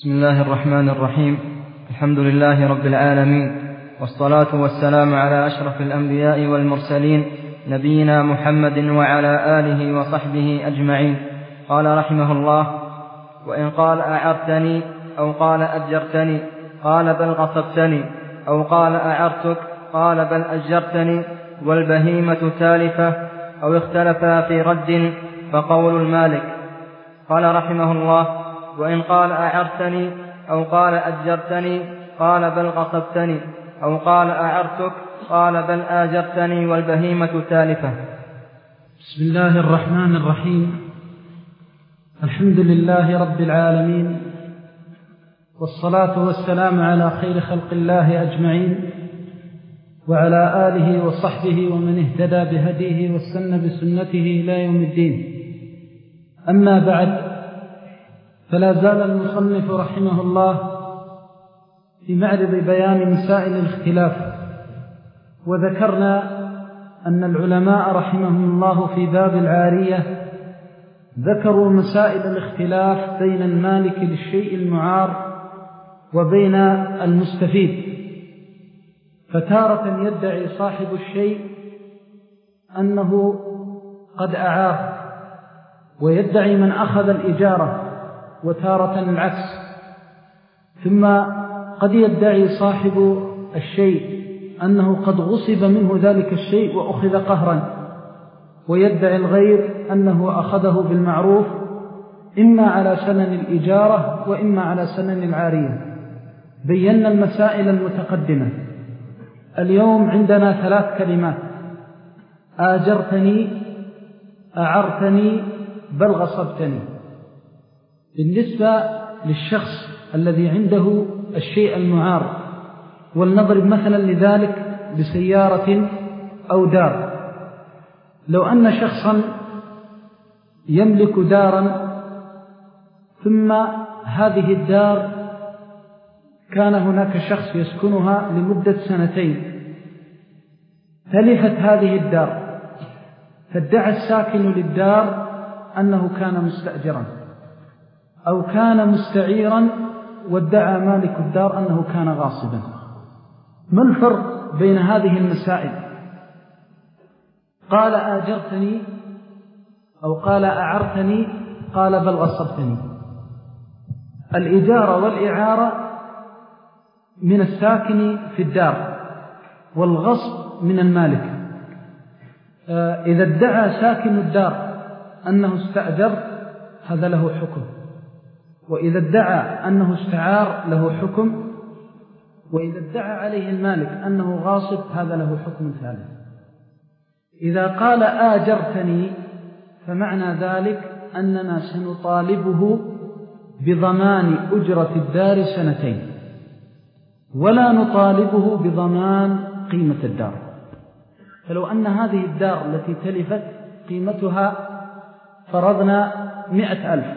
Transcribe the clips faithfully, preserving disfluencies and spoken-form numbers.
بسم الله الرحمن الرحيم. الحمد لله رب العالمين، والصلاة والسلام على أشرف الأنبياء والمرسلين، نبينا محمد وعلى آله وصحبه أجمعين. قال رحمه الله: وإن قال أعرتني أو قال أجرتني قال بل غصبتني، أو قال أعرتك قال بل أجرتني، والبهيمة تالفة، أو اختلفا في رد فقول المالك. قال رحمه الله: وإن قال أعرتني أو قال أجرتني قال بل غصبتني، أو قال أعرتك قال بل آجرتني، والبهيمة تالفة. بسم الله الرحمن الرحيم. الحمد لله رب العالمين، والصلاة والسلام على خير خلق الله أجمعين، وعلى آله وصحبه ومن اهتدى بهديه واستنى بسنته إلى يوم الدين. أما بعد، فلا زال المصنف رحمه الله في معرض بيان مسائل الاختلاف، وذكرنا أن العلماء رحمهم الله في باب العارية ذكروا مسائل الاختلاف بين المالك للشيء المعار وبين المستفيد. فتارة يدعي صاحب الشيء أنه قد أعار، ويدعي من أخذ الإجارة، وتارة العكس. ثم قد يدعي صاحب الشيء أنه قد غصب منه ذلك الشيء وأخذ قهرا، ويدعي الغير أنه أخذه بالمعروف، إما على سنن الإجارة وإما على سنن العارية. بينا المسائل المتقدمة. اليوم عندنا ثلاث كلمات: آجرتني، أعرتني، بل غصبتني. بالنسبة للشخص الذي عنده الشيء المعار، ولنضرب مثلا لذلك بسيارة أو دار. لو أن شخصا يملك دارا، ثم هذه الدار كان هناك شخص يسكنها لمدة سنتين، تلفت هذه الدار، فادعى الساكن للدار أنه كان مستأجرا، أو كان مستعيرا، وادعى مالك الدار أنه كان غاصبا. ما الفرق بين هذه المسائل؟ قال آجرتني أو قال أعرتني قال بل غصبتني. الإجارة والإعارة من الساكن في الدار، والغصب من المالك. إذا ادعى ساكن الدار أنه استأجر هذا له حكم، وإذا ادعى أنه استعار له حكم، وإذا ادعى عليه المالك أنه غاصب هذا له حكم ثالث. إذا قال آجرتني فمعنى ذلك أننا سنطالبه بضمان أجرة الدار سنتين، ولا نطالبه بضمان قيمة الدار. فلو أن هذه الدار التي تلفت قيمتها فرضنا مئة ألف،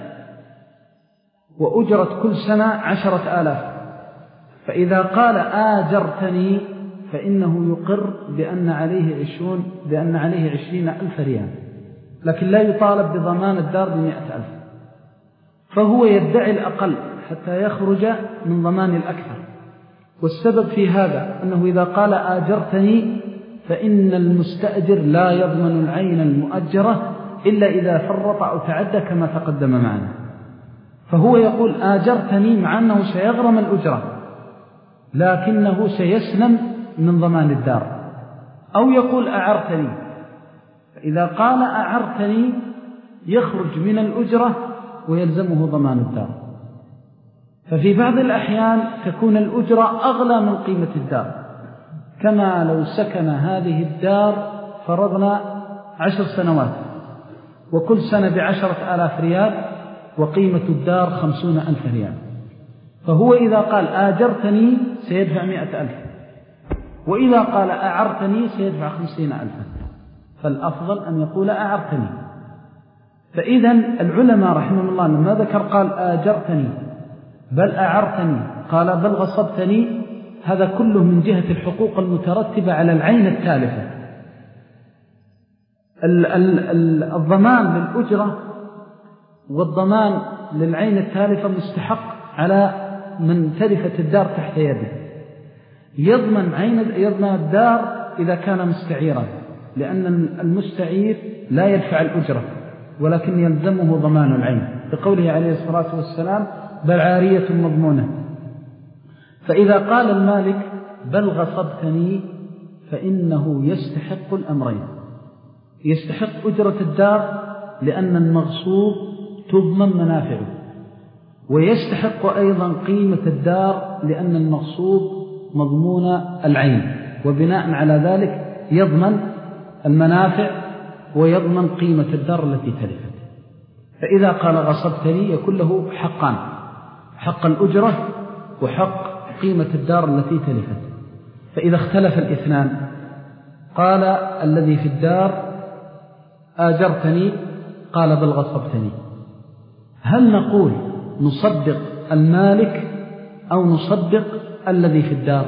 وأجرت كل سنة عشرة آلاف، فإذا قال آجرتني فإنه يقر بأن عليه عشرون بأن عليه عشرين ألف ريال، لكن لا يطالب بضمان الدار بمئة ألف. فهو يدعي الأقل حتى يخرج من ضمان الأكثر. والسبب في هذا أنه إذا قال آجرتني فإن المستأجر لا يضمن العين المؤجرة إلا إذا فرط أو تعدى كما تقدم معنا. فهو يقول آجرتني مع أنه سيغرم الأجرة، لكنه سيسلم من ضمان الدار. أو يقول أعرتني، فإذا قال أعرتني يخرج من الأجرة ويلزمه ضمان الدار. ففي بعض الأحيان تكون الأجرة أغلى من قيمة الدار، كما لو سكن هذه الدار فرضنا عشر سنوات، وكل سنة بعشرة آلاف ريال، وقيمة الدار خمسون ألف ريال. فهو إذا قال آجرتني سيدفع مئة ألف، وإذا قال أعرتني سيدفع خمسين ألفا. فالأفضل أن يقول أعرتني. فإذا العلماء رحمهم الله لما ذكر قال آجرتني بل أعرتني قال بل غصبتني، هذا كله من جهة الحقوق المترتبة على العين التالفة. الضمان للأجرة والضمان للعين التالفة مستحق على من تلفت الدار تحت يده، يضمن عين يضمن الدار إذا كان مستعيرا، لأن المستعير لا يدفع الأجرة ولكن يلزمه ضمان العين، بقوله عليه الصلاة والسلام بل عارية مضمونة. فإذا قال المالك بل غصبتني فإنه يستحق الأمرين، يستحق أجرة الدار لأن المغصوب تضمن منافعه، ويستحق أيضا قيمة الدار لأن المغصوب مضمون العين، وبناء على ذلك يضمن المنافع ويضمن قيمة الدار التي تلفت. فإذا قال غصبتني يكون له حقان، حق الأجرة وحق قيمة الدار التي تلفت. فإذا اختلف الاثنان قال الذي في الدار آجرتني قال بل غصبتني، هل نقول نصدق المالك أو نصدق الذي في الدار؟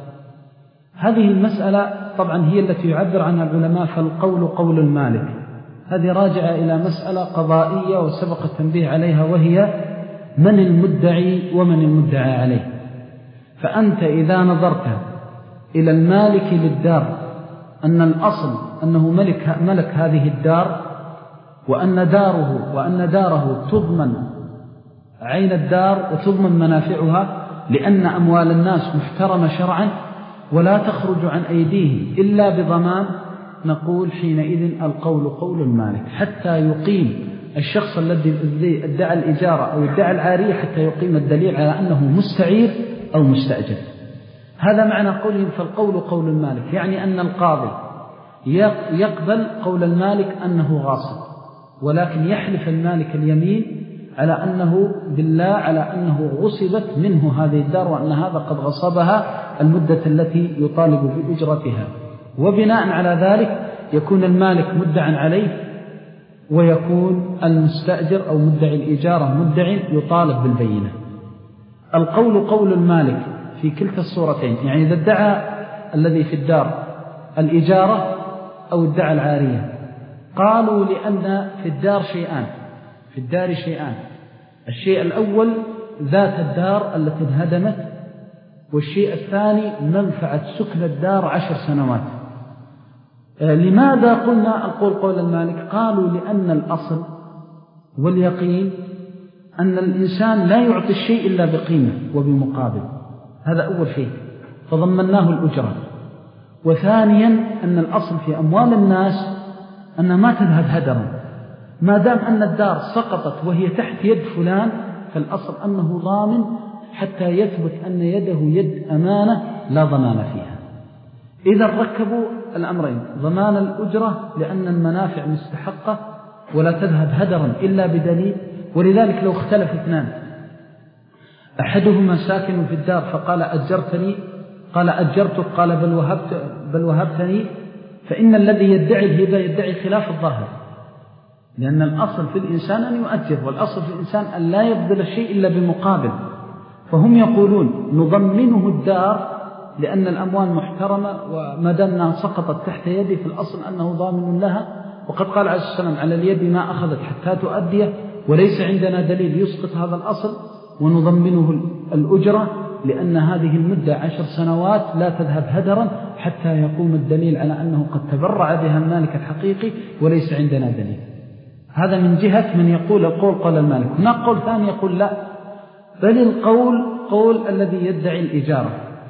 هذه المسألة طبعا هي التي يعبر عنها العلماء فالقول قول المالك، هذه راجعة إلى مسألة قضائية وسبق التنبيه عليها، وهي من المدعي ومن المدعى عليه. فأنت إذا نظرت إلى المالك للدار أن الأصل أنه ملك, ملك هذه الدار، وأن داره وأن داره تضمن عين الدار وتضمن منافعها، لأن أموال الناس محترمة شرعا ولا تخرج عن أيديه إلا بضمان، نقول حينئذ القول قول المالك حتى يقيم الشخص الذي ادعى الإجارة أو ادعى العارية، حتى يقيم الدليل على أنه مستعير أو مستأجر. هذا معنى قولهم فالقول قول المالك، يعني أن القاضي يقبل قول المالك أنه غاصب، ولكن يحلف المالك اليمين على أنه بالله على أنه غصبت منه هذه الدار، وأن هذا قد غصبها المدة التي يطالب بأجرتها. وبناء على ذلك يكون المالك مدعا عليه، ويكون المستأجر أو مدعي الإجارة مدعي يطالب بالبينة. القول قول المالك في كلتا الصورتين، يعني إذا ادعى الذي في الدار الإجارة أو ادعى العارية، قالوا لأن في الدار شيئان في الدار شيئان الشيء الأول ذات الدار التي انهدمت، والشيء الثاني منفعة سكن الدار عشر سنوات. لماذا قلنا القول قول المالك؟ قالوا لأن الأصل واليقين أن الإنسان لا يعطي الشيء إلا بقيمة وبمقابل، هذا أول شيء فضمناه الأجرة. وثانيا أن الأصل في أموال الناس أن ما تذهب هدرا، ما دام أن الدار سقطت وهي تحت يد فلان فالأصل أنه ضامن حتى يثبت أن يده يد أمانة لا ضمان فيها. إذا ركبوا الأمرين، ضمان الأجرة لأن المنافع مستحقة ولا تذهب هدرا إلا بدليل. ولذلك لو اختلف اثنان، أحدهما ساكن في الدار فقال أجرتني قال أجرتك قال بل, وهبت بل وهبتني، فإن الذي يدعي الهبة يدعي خلاف الظاهر، لأن الأصل في الإنسان أن يؤجر، والأصل في الإنسان أن لا يبذل شيء إلا بمقابل. فهم يقولون نضمنه الدار لأن الأموال محترمة، وما دامنا سقطت تحت يدي في الأصل أنه ضامن لها، وقد قال عليه السلام على اليد ما أخذت حتى تؤديه، وليس عندنا دليل يسقط هذا الأصل، ونضمنه الأجرة لأن هذه المدة عشر سنوات لا تذهب هدرا حتى يقوم الدليل على أنه قد تبرع بها المالك الحقيقي وليس عندنا دليل. هذا من جهة من يقول القول قول المالك. هناك قول ثاني يقول لا، بل القول قول الذي يدعي الإجارة،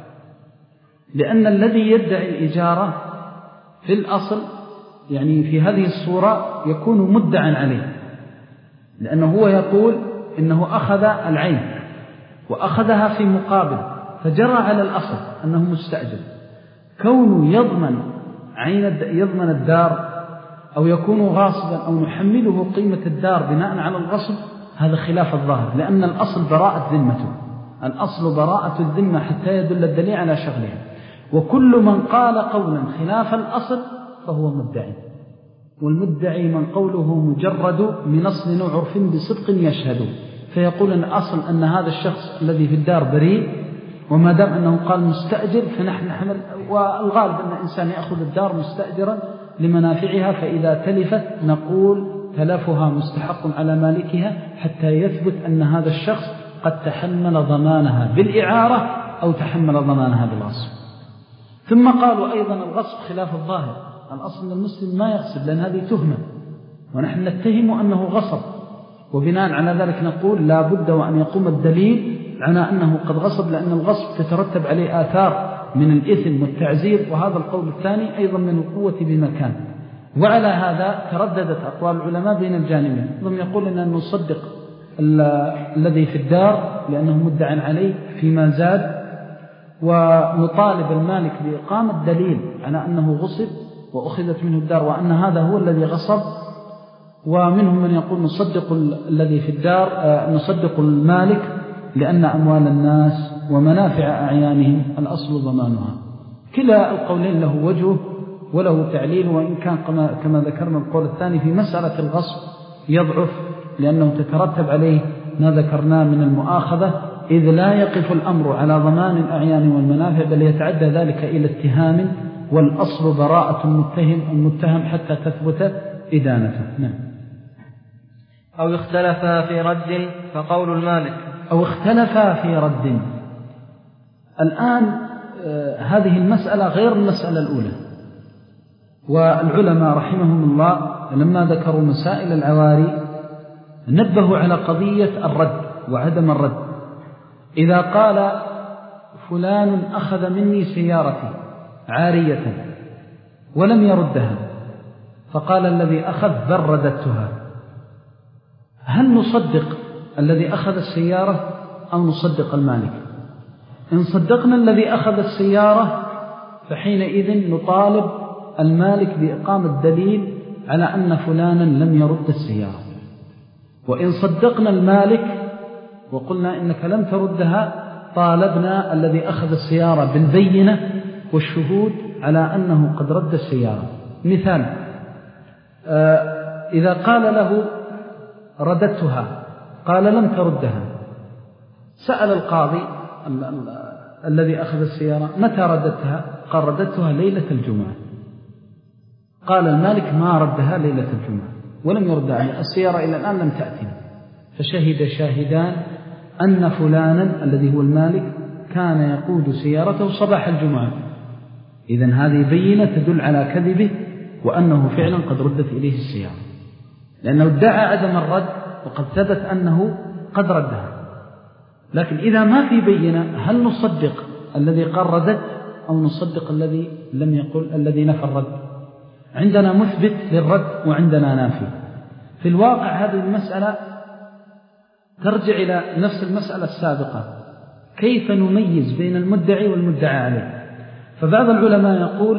لأن الذي يدعي الإجارة في الأصل يعني في هذه الصورة يكون مدعا عليه، لأنه هو يقول إنه أخذ العين وأخذها في مقابل، فجرى على الأصل أنه مستأجر. كونه يضمن عين يضمن الدار أو يكون غاصبا أو نحمله قيمة الدار بناء على الغصب، هذا خلاف الظاهر، لأن الأصل براءة ذمته، الأصل براءة الذمة حتى يدل الدليل على شغلها. وكل من قال قولا خلاف الأصل فهو مدعي، والمدعي من قوله مجرد من أصل أو عرف بصدق يشهد، فيقول أن أصل أن هذا الشخص الذي في الدار بريء، وما دام أنه قال مستأجر فنحن نحمل، والغالب أن الإنسان يأخذ الدار مستأجرا لمنافعها، فإذا تلفت نقول تلفها مستحق على مالكها حتى يثبت أن هذا الشخص قد تحمل ضمانها بالإعارة أو تحمل ضمانها بالغصب. ثم قالوا أيضا الغصب خلاف الظاهر، الأصل أن المسلم ما يغصب لأن هذه تهمة ونحن نتهم أنه غصب، وبناء على ذلك نقول لا بد وأن يقوم الدليل على أنه قد غصب، لأن الغصب تترتب عليه آثار من الإثم والتعزير، وهذا القول الثاني أيضا من القوة بمكان. وعلى هذا ترددت أقوال العلماء بين الجانبين. ثم يقول أن نصدق الذي في الدار لأنه مدعى عليه فيما زاد، ونطالب المالك بإقامة دليل على أنه غصب وأخذت منه الدار وأن هذا هو الذي غصب. ومنهم من يقول نصدق الذي في الدار، نصدق المالك لأن أموال الناس ومنافع أعيانهم الأصل ضمانها. كلا القولين له وجه وله تعليل، وإن كان كما ذكرنا القول الثاني في مسألة الغصب يضعف، لأنه تترتب عليه ما ذكرناه من المؤاخذة، إذ لا يقف الأمر على ضمان الأعيان والمنافع، بل يتعدى ذلك إلى اتهام، والأصل براءة المتهم المتهم حتى تثبت إدانته. نعم. أو اختلفا في رد فقول المالك. أو اختلفا في رد. الآن آه هذه المسألة غير المسألة الأولى، والعلماء رحمهم الله لما ذكروا مسائل العواري نبهوا على قضية الرد وعدم الرد. إذا قال فلان أخذ مني سيارتي عارية ولم يردها، فقال الذي أخذ بل رددتها، هل نصدق الذي أخذ السيارة أو نصدق المالك؟ إن صدقنا الذي أخذ السيارة فحينئذ نطالب المالك بإقامة دليل على أن فلانا لم يرد السيارة. وإن صدقنا المالك وقلنا إنك لم تردها، طالبنا الذي أخذ السيارة بالبينة والشهود على أنه قد رد السيارة. مثال، إذا قال له رددتها قال لم تردها، سأل القاضي الذي أخذ السيارة متى رددتها؟ قال رددتها ليلة الجمعة. قال المالك ما ردها ليلة الجمعة ولم يردها، السيارة إلى الآن لم تأتي. فشهد شاهدان أن فلانا الذي هو المالك كان يقود سيارته صباح الجمعة. إذن هذه بينة تدل على كذبه وأنه فعلا قد ردت إليه السيارة، لأنه ادعى عدم الرد وقد ثبت أنه قد ردها. لكن إذا ما في بينة هل نصدق الذي قال ردت أو نصدق الذي لم يقل الذي نفى الرد؟ عندنا مثبت للرد وعندنا نافي. في الواقع هذه المسألة ترجع إلى نفس المسألة السابقة، كيف نميز بين المدعي والمدعى عليه. فبعض العلماء يقول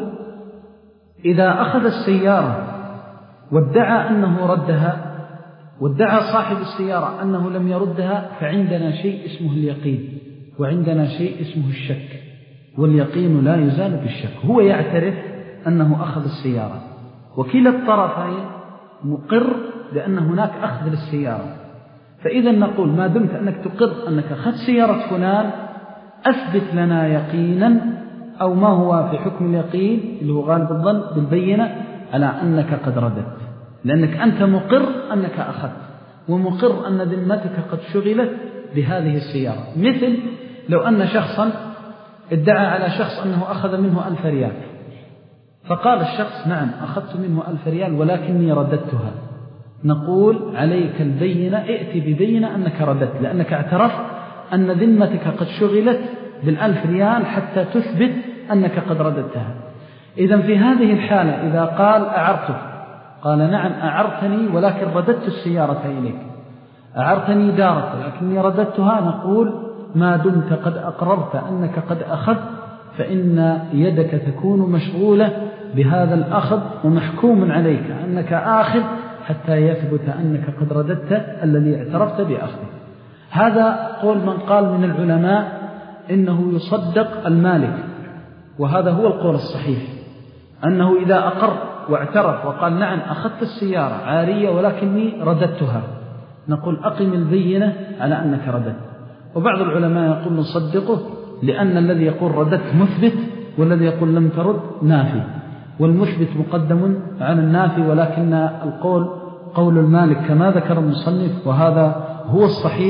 إذا أخذ السيارة وادعى أنه ردها وادعى صاحب السيارة أنه لم يردها، فعندنا شيء اسمه اليقين وعندنا شيء اسمه الشك، واليقين لا يزال بالشك. هو يعترف أنه أخذ السيارة وكلا الطرفين مقر بأن هناك أخذ للسيارة، فإذا نقول ما دمت أنك تقر أنك أخذت سيارة فلان أثبت لنا يقينا أو ما هو في حكم اليقين اللي هو غالب الظن بالبينة على أنك قد ردت، لأنك أنت مقر أنك أخذت ومقر أن ذمتك قد شغلت بهذه السيارة. مثل لو أن شخصا ادعى على شخص أنه أخذ منه ألف ريال، فقال الشخص نعم أخذت منه ألف ريال ولكني رددتها، نقول عليك البينة، ائت ببينة أنك رددت، لأنك اعترفت أن ذمتك قد شغلت بالألف ريال حتى تثبت أنك قد رددتها. إذن في هذه الحالة إذا قال أعرتك، قال نعم أعرتني ولكن رددت السيارة إليك، أعرتني دارك ولكني رددتها، نقول ما دمت قد أقررت أنك قد أخذت فإن يدك تكون مشغولة بهذا الأخذ ومحكوم عليك أنك آخذ حتى يثبت أنك قد رددت الذي اعترفت بأخذه. هذا قول من قال من العلماء إنه يصدق المالك، وهذا هو القول الصحيح، أنه إذا أقر واعترف وقال نعم أخذت السيارة عارية ولكني رددتها، نقول أقم البينة على أنك رددت. وبعض العلماء يقول نصدقه لأن الذي يقول رددت مثبت والذي يقول لم ترد نافي، والمثبت مقدم على النافي، ولكن القول قول المالك كما ذكر المصنف، وهذا هو الصحيح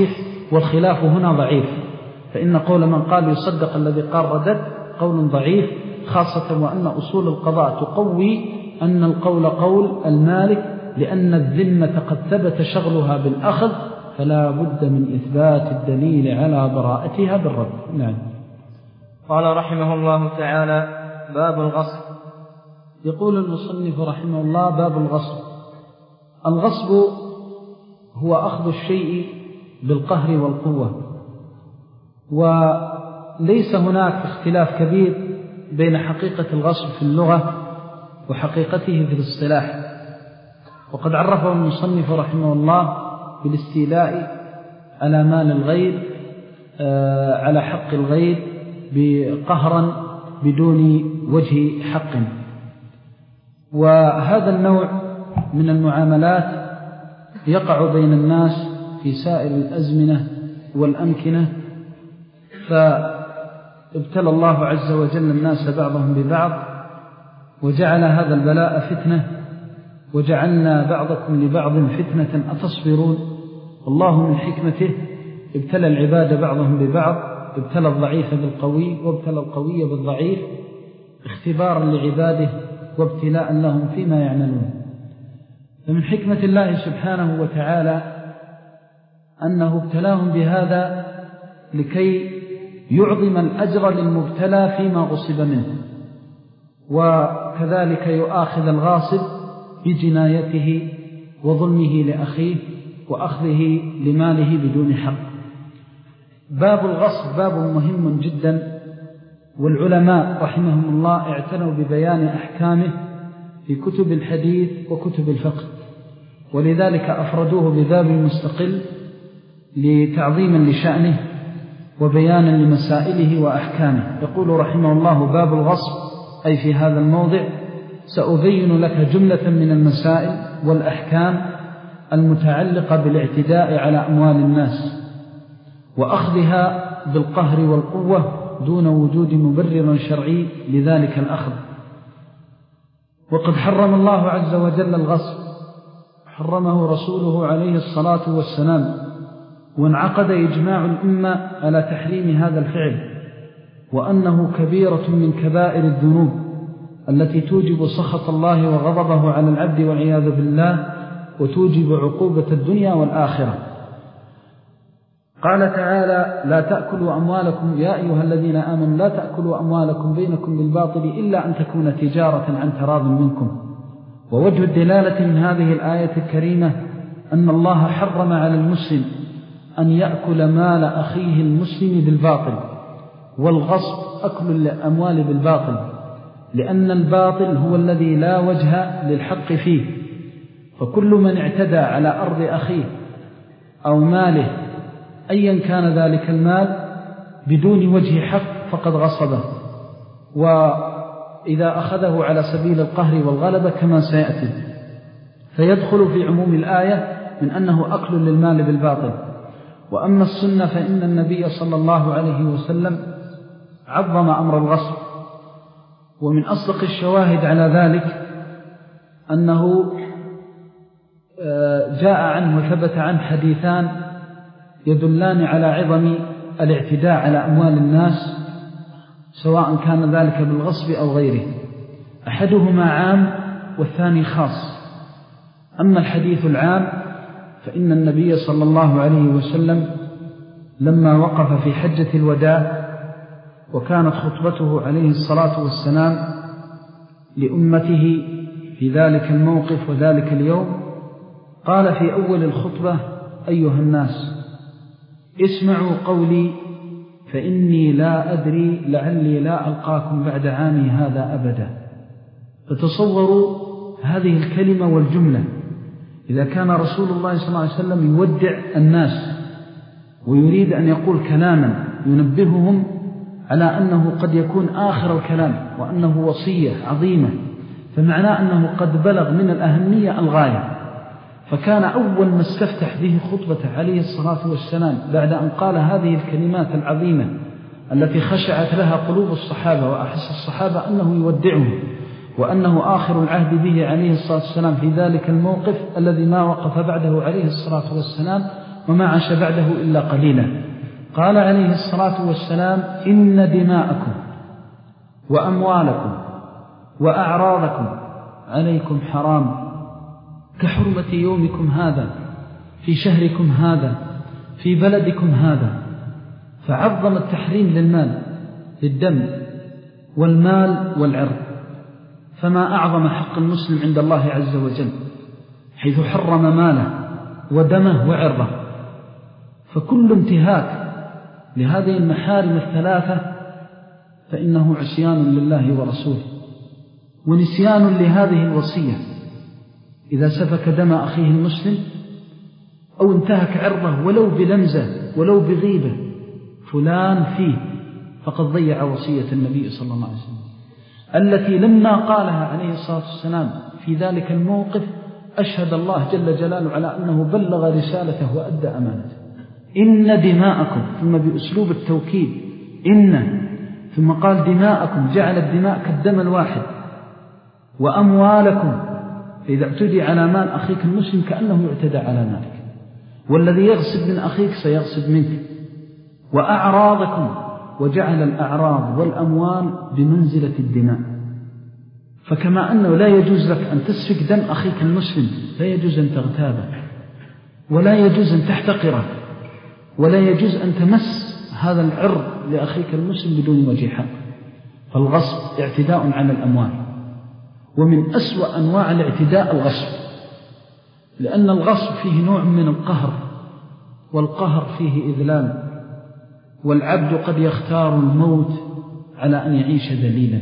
والخلاف هنا ضعيف، فإن قول من قال يصدق الذي قال ردد قول ضعيف، خاصة وأن أصول القضاء تقوي أن القول قول المالك، لأن الذمة قد ثبت شغلها بالأخذ، فلا بد من إثبات الدليل على براءتها بالرد. نعم. قال رحمه الله تعالى: باب الغصب. يقول المصنف رحمه الله: باب الغصب. الغصب هو أخذ الشيء بالقهر والقوة، وليس هناك اختلاف كبير بين حقيقة الغصب في اللغة وحقيقته في الاصطلاح، وقد عرفه المصنف رحمه الله بالاستيلاء على مال الغير على حق الغير بقهرا بدون وجه حق. وهذا النوع من المعاملات يقع بين الناس في سائر الأزمنة والأمكنة، فابتلى الله عز وجل الناس بعضهم ببعض، وجعل هذا البلاء فتنة، وجعلنا بعضكم لبعض فتنة أتصبرون. والله من حكمته ابتلى العباد بعضهم ببعض، ابتلى الضعيف بالقوي وابتلى القوي بالضعيف، اختبارا لعباده وابتلاء لهم فيما يعملون. فمن حكمة الله سبحانه وتعالى أنه ابتلاهم بهذا لكي يعظم الأجر للمبتلى فيما غصب منه، وكذلك يؤاخذ الغاصب بجنايته وظلمه لأخيه وأخذه لماله بدون حق. باب الغصب باب مهم جدا، والعلماء رحمهم الله اعتنوا ببيان أحكامه في كتب الحديث وكتب الفقه، ولذلك أفردوه بباب مستقل لتعظيما لشأنه وبيانا لمسائله وأحكامه. يقول رحمه الله: باب الغصب، أي في هذا الموضع سأبين لك جملة من المسائل والأحكام المتعلقة بالاعتداء على أموال الناس وأخذها بالقهر والقوة دون وجود مبرر شرعي لذلك الأخذ. وقد حرم الله عز وجل الغصب، حرمه رسوله عليه الصلاة والسلام، وانعقد إجماع الأمة على تحريم هذا الفعل، وأنه كبيرة من كبائر الذنوب التي توجب سخط الله وغضبه على العبد والعياذ بالله، وتوجب عقوبة الدنيا والآخرة. قال تعالى: لا تأكلوا أموالكم يا أيها الذين آمنوا لا تأكلوا أموالكم بينكم بالباطل إلا أن تكون تجارة عن تراض منكم. ووجه الدلالة من هذه الآية الكريمة أن الله حرم على المسلم أن يأكل مال أخيه المسلم بالباطل، والغصب أكل الأموال بالباطل، لأن الباطل هو الذي لا وجه للحق فيه، فكل من اعتدى على أرض أخيه أو ماله أيا كان ذلك المال بدون وجه حق فقد غصبه، وإذا أخذه على سبيل القهر والغلبة كما سيأتي، فيدخل في عموم الآية من أنه أكل للمال بالباطل. وأما السنة فإن النبي صلى الله عليه وسلم عظم أمر الغصب، ومن أصدق الشواهد على ذلك أنه جاء عنه وثبت عنه حديثان يدلان على عظم الاعتداء على أموال الناس، سواء كان ذلك بالغصب أو غيره. أحدهما عام والثاني خاص. أما الحديث العام فإن النبي صلى الله عليه وسلم لما وقف في حجة الوداع وكانت خطبته عليه الصلاة والسلام لأمته في ذلك الموقف وذلك اليوم، قال في أول الخطبة: أيها الناس اسمعوا قولي فإني لا أدري لعلي لا ألقاكم بعد عامي هذا أبدا. فتصوروا هذه الكلمة والجملة، إذا كان رسول الله صلى الله عليه وسلم يودع الناس ويريد أن يقول كلاما ينبههم على أنه قد يكون آخر الكلام وأنه وصية عظيمة، فمعناه أنه قد بلغ من الأهمية الغاية. فكان أول ما استفتح به خطبته عليه الصلاة والسلام بعد أن قال هذه الكلمات العظيمة التي خشعت لها قلوب الصحابة وأحس الصحابة أنه يودعهم، وأنه آخر العهد به عليه الصلاة والسلام في ذلك الموقف الذي ما وقف بعده عليه الصلاة والسلام، وما عاش بعده إلا قليلا. قال عليه الصلاة والسلام: إن دماءكم وأموالكم وأعراضكم عليكم حرام كحرمة يومكم هذا في شهركم هذا في بلدكم هذا. فعظم التحريم للمال للدم والمال والعرض. فما أعظم حق المسلم عند الله عز وجل حيث حرم ماله ودمه وعرضه. فكل انتهاك لهذه المحارم الثلاثة فإنه عصيان لله ورسوله ونسيان لهذه الوصية. إذا سفك دم أخيه المسلم أو انتهك عرضه ولو بلمزة ولو بغيبة فلان فيه، فقد ضيع وصية النبي صلى الله عليه وسلم التي لما قالها عليه الصلاة والسلام في ذلك الموقف أشهد الله جل جلاله على أنه بلغ رسالته وأدى أمانته. إن دماءكم، ثم بأسلوب التوكيد إن، ثم قال دماءكم، جعل الدماء كالدم الواحد، وأموالكم، فإذا اعتدي على مال أخيك المسلم كأنه يعتدى على مالك، والذي يغصب من أخيك سيغصب منك، وأعراضكم، وجعل الأعراض والأموال بمنزلة الدماء. فكما أنه لا يجوز لك أن تسفك دم أخيك المسلم لا يجوز أن تغتابه، ولا يجوز أن تحتقره، ولا يجوز أن تمس هذا العرض لأخيك المسلم بدون وجه حق. فالغصب اعتداء على الأموال، ومن أسوأ أنواع الاعتداء الغصب، لأن الغصب فيه نوع من القهر، والقهر فيه إذلال، والعبد قد يختار الموت على أن يعيش ذليلا.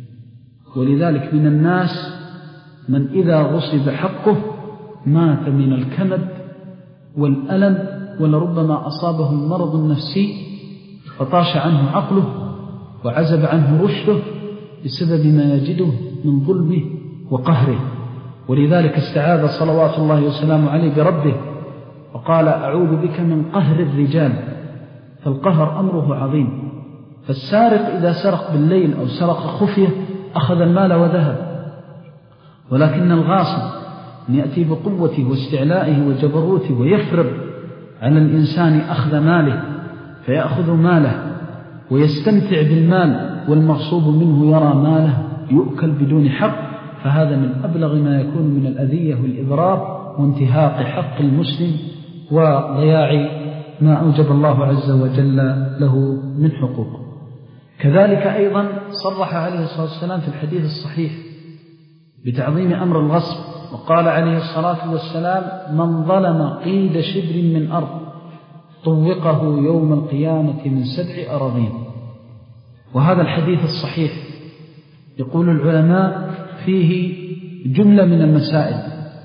ولذلك من الناس من إذا غصب حقه مات من الكمد والألم، ولربما أصابه المرض النفسي فطاش عنه عقله وعزب عنه رشده بسبب ما يجده من ظلمه وقهره. ولذلك استعاذ صلوات الله وسلامه عليه بربه وقال: أعوذ بك من قهر الرجال. فالقهر أمره عظيم. فالسارق إذا سرق بالليل أو سرق خفية أخذ المال وذهب، ولكن الغاصب أن يأتي بقوته واستعلائه وجبروته ويفرض على الإنسان أخذ ماله، فيأخذ ماله ويستمتع بالمال، والمغصوب منه يرى ماله يؤكل بدون حق. فهذا من أبلغ ما يكون من الأذية والإضرار وانتهاق حق المسلم وضياع ما أوجب الله عز وجل له من حقوقه. كذلك أيضا صرح عليه الصلاة والسلام في الحديث الصحيح بتعظيم أمر الغصب، وقال عليه الصلاة والسلام: من ظلم قيد شبر من أرض طوقه يوم القيامة من سبع أراضين. وهذا الحديث الصحيح يقول العلماء فيه جملة من المسائل.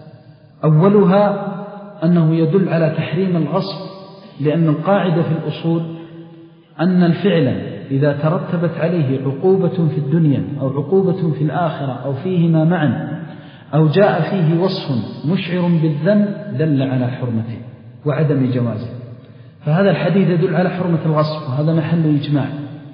أولها أنه يدل على تحريم الغصب، لأن القاعدة في الأصول أن الفعل إذا ترتبت عليه عقوبة في الدنيا أو عقوبة في الآخرة أو فيهما معا أو جاء فيه وصف مشعر بالذنب دل على حرمته وعدم جوازه. فهذا الحديث يدل على حرمة الغصب، وهذا محل إجماع.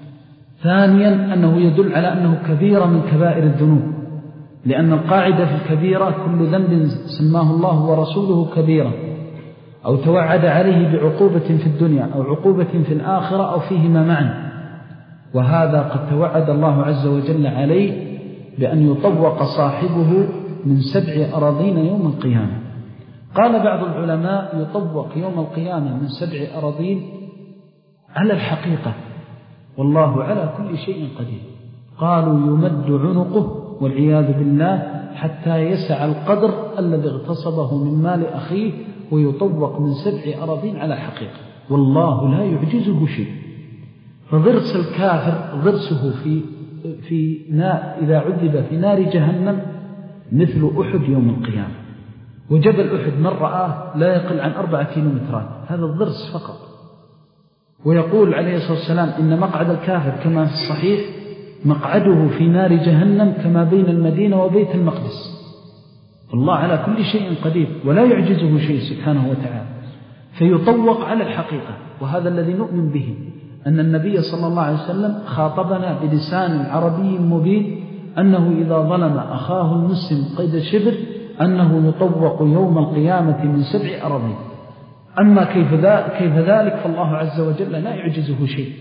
ثانيا أنه يدل على أنه كبيرة من كبائر الذنوب، لأن القاعدة في الكبيرة كل ذنب سماه الله ورسوله كبيرة أو توعد عليه بعقوبة في الدنيا أو عقوبة في الآخرة أو فيهما معا. وهذا قد توعد الله عز وجل عليه بأن يطوق صاحبه من سبع أراضين يوم القيامة. قال بعض العلماء: يطوق يوم القيامة من سبع أراضين على الحقيقة، والله على كل شيء قدير. قالوا: يمد عنقه والعياذ بالله حتى يسع القدر الذي اغتصبه من مال أخيه، ويطوق من سبع أراضين على حقيقة، والله لا يعجزه شيء. فضرس الكافر ضرسه في في نار إذا عذب في نار جهنم مثل أحد يوم القيامة. وجبل أحد من رآه لا يقل عن أربعة كيلومترات، هذا الضرس فقط. ويقول عليه الصلاة والسلام: إن مقعد الكافر كما في الصحيح مقعده في نار جهنم كما بين المدينة وبيت المقدس. الله على كل شيء قدير ولا يعجزه شيء سبحانه وتعالى. فيطوق على الحقيقة، وهذا الذي نؤمن به، أن النبي صلى الله عليه وسلم خاطبنا بلسان عربي مبين أنه إذا ظلم أخاه المسلم قيد شبر أنه يطوق يوم القيامة من سبع أراضين. أما كيف ذلك فالله عز وجل لا يعجزه شيء.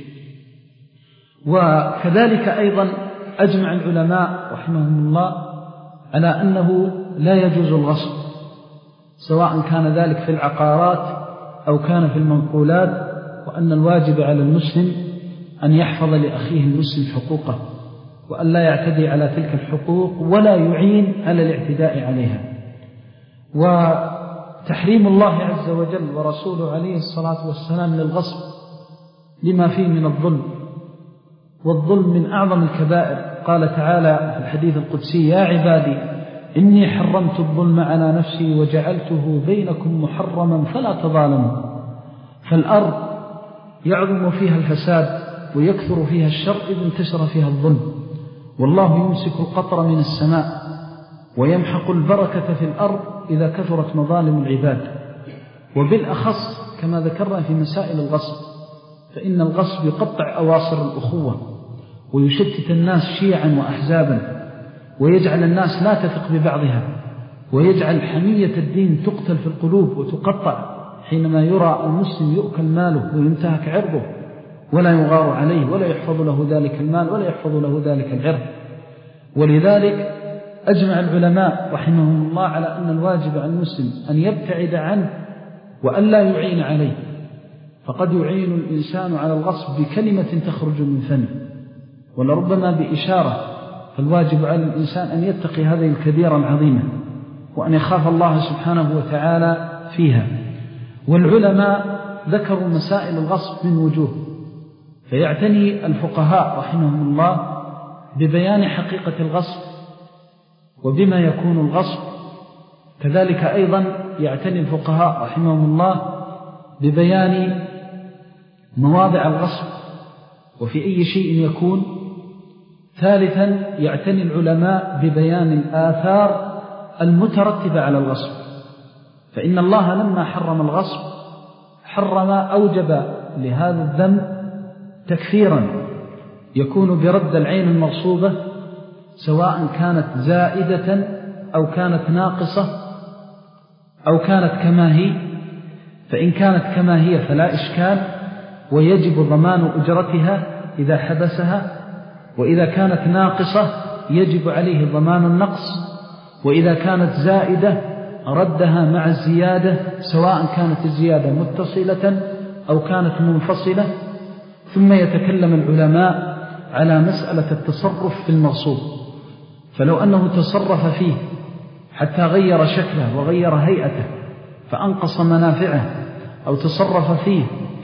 وكذلك أيضا أجمع العلماء رحمهم الله على أنه لا يجوز الغصب، سواء كان ذلك في العقارات أو كان في المنقولات، وأن الواجب على المسلم أن يحفظ لأخيه المسلم حقوقه، وأن لا يعتدي على تلك الحقوق ولا يعين على الاعتداء عليها. وتحريم الله عز وجل ورسوله عليه الصلاة والسلام للغصب لما فيه من الظلم، والظلم من أعظم الكبائر. قال تعالى في الحديث القدسي: يا عبادي إني حرمت الظلم على نفسي وجعلته بينكم محرما فلا تظالموا. فالأرض يعظم فيها الفساد ويكثر فيها الشر إذ انتشر فيها الظلم، والله يمسك القطر من السماء ويمحق البركة في الأرض إذا كثرت مظالم العباد. وبالأخص كما ذكرنا في مسائل الغصب، فإن الغصب يقطع أواصر الأخوة ويشتت الناس شيعا وأحزابا، ويجعل الناس لا تثق ببعضها، ويجعل حمية الدين تقتل في القلوب وتقطع حينما يرى المسلم يؤكل ماله وينتهك عرضه ولا يغار عليه ولا يحفظ له ذلك المال ولا يحفظ له ذلك العرض. ولذلك أجمع العلماء رحمهم الله على أن الواجب على المسلم أن يبتعد عنه وأن لا يعين عليه، فقد يعين الإنسان على الغصب بكلمة تخرج من فمه ولربما بإشارة، فالواجب على الإنسان أن يتقي هذه الكبيرة العظيمة وأن يخاف الله سبحانه وتعالى فيها. والعلماء ذكروا مسائل الغصب من وجوه، فيعتني الفقهاء رحمهم الله ببيان حقيقة الغصب وبما يكون الغصب. كذلك أيضا يعتني الفقهاء رحمهم الله ببيان مواضع الغصب وفي أي شيء يكون. ثالثا يعتني العلماء ببيان الآثار المترتبة على الغصب، فإن الله لما حرم الغصب حرم أوجب لهذا الذنب تكفيرا يكون برد العين المغصوبة، سواء كانت زائدة أو كانت ناقصة أو كانت كما هي. فإن كانت كما هي فلا إشكال ويجب ضمان أجرتها إذا حبسها، وإذا كانت ناقصة يجب عليه ضمان النقص، وإذا كانت زائدة ردها مع الزيادة، سواء كانت الزيادة متصلة أو كانت منفصلة. ثم يتكلم العلماء على مسألة التصرف في المغصوب، فلو أنه تصرف فيه حتى غير شكله وغير هيئته فأنقص منافعه، أو تصرف فيه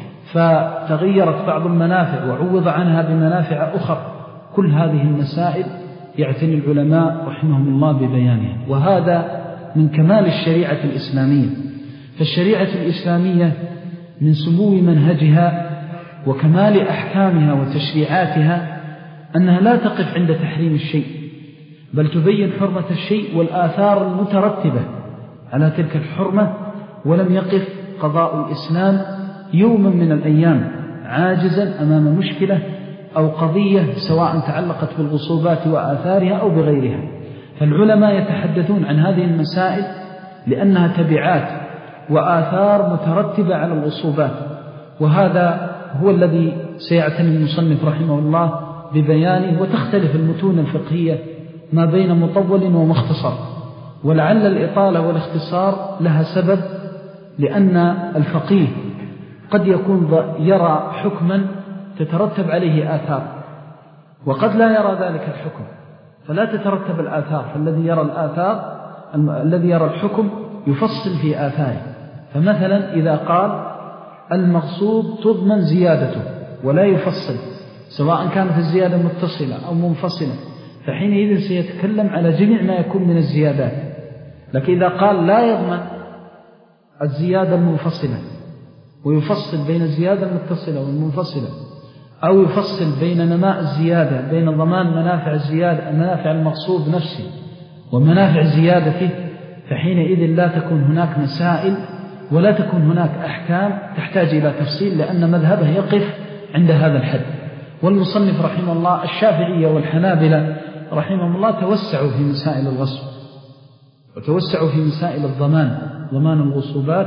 فتغيرت بعض المنافع وعوض عنها بمنافع أخرى، كل هذه المسائل يعتني العلماء رحمهم الله ببيانها. وهذا من كمال الشريعة الإسلامية، فالشريعة الإسلامية من سمو منهجها وكمال أحكامها وتشريعاتها أنها لا تقف عند تحريم الشيء، بل تبين حرمة الشيء والآثار المترتبة على تلك الحرمة. ولم يقف قضاء الإسلام يوما من الأيام عاجزا أمام مشكلة أو قضية سواء تعلقت بالغصوبات وآثارها أو بغيرها. فالعلماء يتحدثون عن هذه المسائل لأنها تبعات وآثار مترتبة على الغصوبات، وهذا هو الذي سيعتني المصنف رحمه الله ببيانه. وتختلف المتون الفقهية ما بين مطول ومختصر، ولعل الإطالة والاختصار لها سبب، لأن الفقيه قد يكون يرى حكما تترتب عليه آثار، وقد لا يرى ذلك الحكم فلا تترتب الآثار. فالذي يرى الآثار الذي يرى الحكم يفصل في آثاره. فمثلا إذا قال المغصوب تضمن زيادته ولا يفصل سواء كانت الزيادة متصلة أو منفصلة، فحينئذ سيتكلم على جميع ما يكون من الزيادات. لكن إذا قال لا يضمن الزيادة المنفصلة ويفصل بين الزيادة المتصلة والمنفصلة، أو يفصل بين نماء الزيادة بين ضمان منافع الزيادة منافع المغصوب نفسه ومنافع زيادته، فحينئذ لا تكون هناك مسائل ولا تكون هناك أحكام تحتاج إلى تفصيل، لأن مذهبه يقف عند هذا الحد. والمصنف رحمه الله الشافعية والحنابلة رحمهم الله توسعوا في مسائل الغصب وتوسعوا في مسائل الضمان، ضمان الغصوبات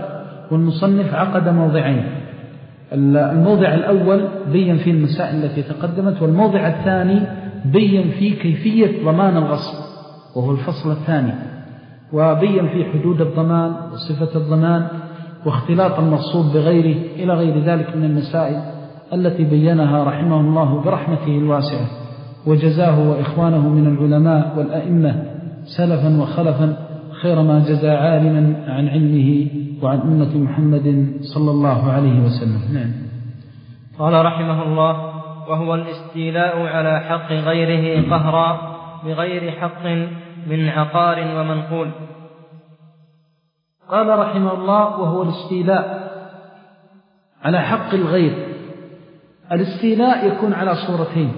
والمصنف عقد موضعين. الموضع الأول بين فيه المسائل التي تقدمت، والموضع الثاني بين فيه كيفية ضمان الغصب وهو الفصل الثاني، وبين فيه حدود الضمان وصفة الضمان واختلاط المغصوب بغيره إلى غير ذلك من المسائل التي بينها رحمه الله برحمته الواسعة، وجزاه وإخوانه من العلماء والأئمة سلفا وخلفا خير ما جزى عالما عن علمه وعن أمة محمد صلى الله عليه وسلم. نعم. قال رحمه الله: وهو الاستيلاء على حق غيره قهرا بغير حق من عقار ومنقول. قال رحمه الله: وهو الاستيلاء على حق الغير. الاستيلاء يكون على صورتين: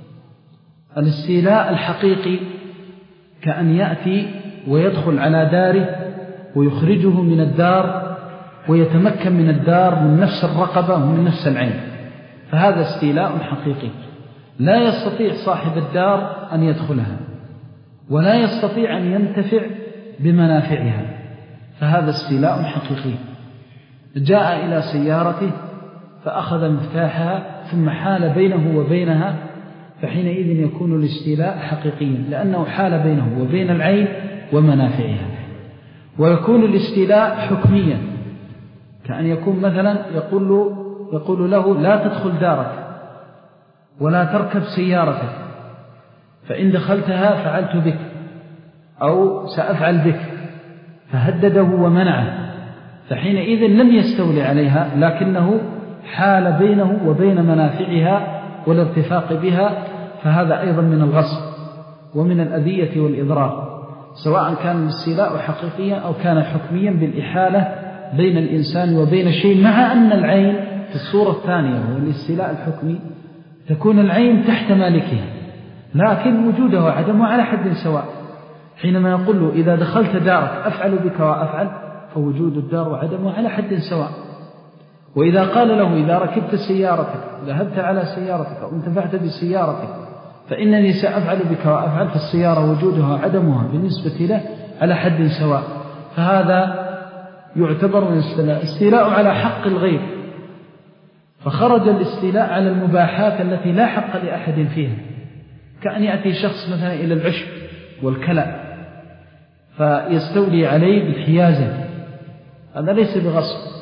الاستيلاء الحقيقي كأن يأتي ويدخل على داره ويخرجه من الدار ويتمكن من الدار من نفس الرقبة ومن نفس العين، فهذا استيلاء حقيقي لا يستطيع صاحب الدار أن يدخلها ولا يستطيع أن ينتفع بمنافعها، فهذا استيلاء حقيقي. جاء إلى سيارته فأخذ مفتاحها ثم حال بينه وبينها، فحينئذ يكون الاستيلاء حقيقيا لأنه حال بينه وبين العين ومنافعها. ويكون الاستيلاء حكميا كأن يكون مثلا يقول له, يقول له لا تدخل دارك ولا تركب سيارتك، فإن دخلتها فعلت بك أو سأفعل بك، فهدده ومنعه، فحينئذ لم يستولي عليها لكنه حال بينه وبين منافعها والارتفاق بها، فهذا أيضا من الغصب ومن الأذية والإضرار، سواء كان الاستيلاء حقيقيا أو كان حكميا بالإحالة بين الإنسان وبين شيء، مع أن العين في الصورة الثانية هو الاستيلاء الحكمي تكون العين تحت مالكها لكن وجوده وعدمه على حد سواء. حينما يقول له إذا دخلت دارك أفعل بك وأفعل، فوجود الدار وعدمه على حد سواء. وإذا قال له إذا ركبت سيارتك ذهبت على سيارتك أو انتفعت بسيارتك فإنني سأفعل بك وأفعل، فالسيارة وجودها وعدمها بالنسبة له على حد سواء، فهذا يعتبر من الاستيلاء. استيلاء على حق الغير، فخرج الاستيلاء على المباحات التي لا حق لأحد فيها، كأن يأتي شخص مثلا إلى العشب والكلى فيستولي عليه بالحيازة، هذا ليس بغصب.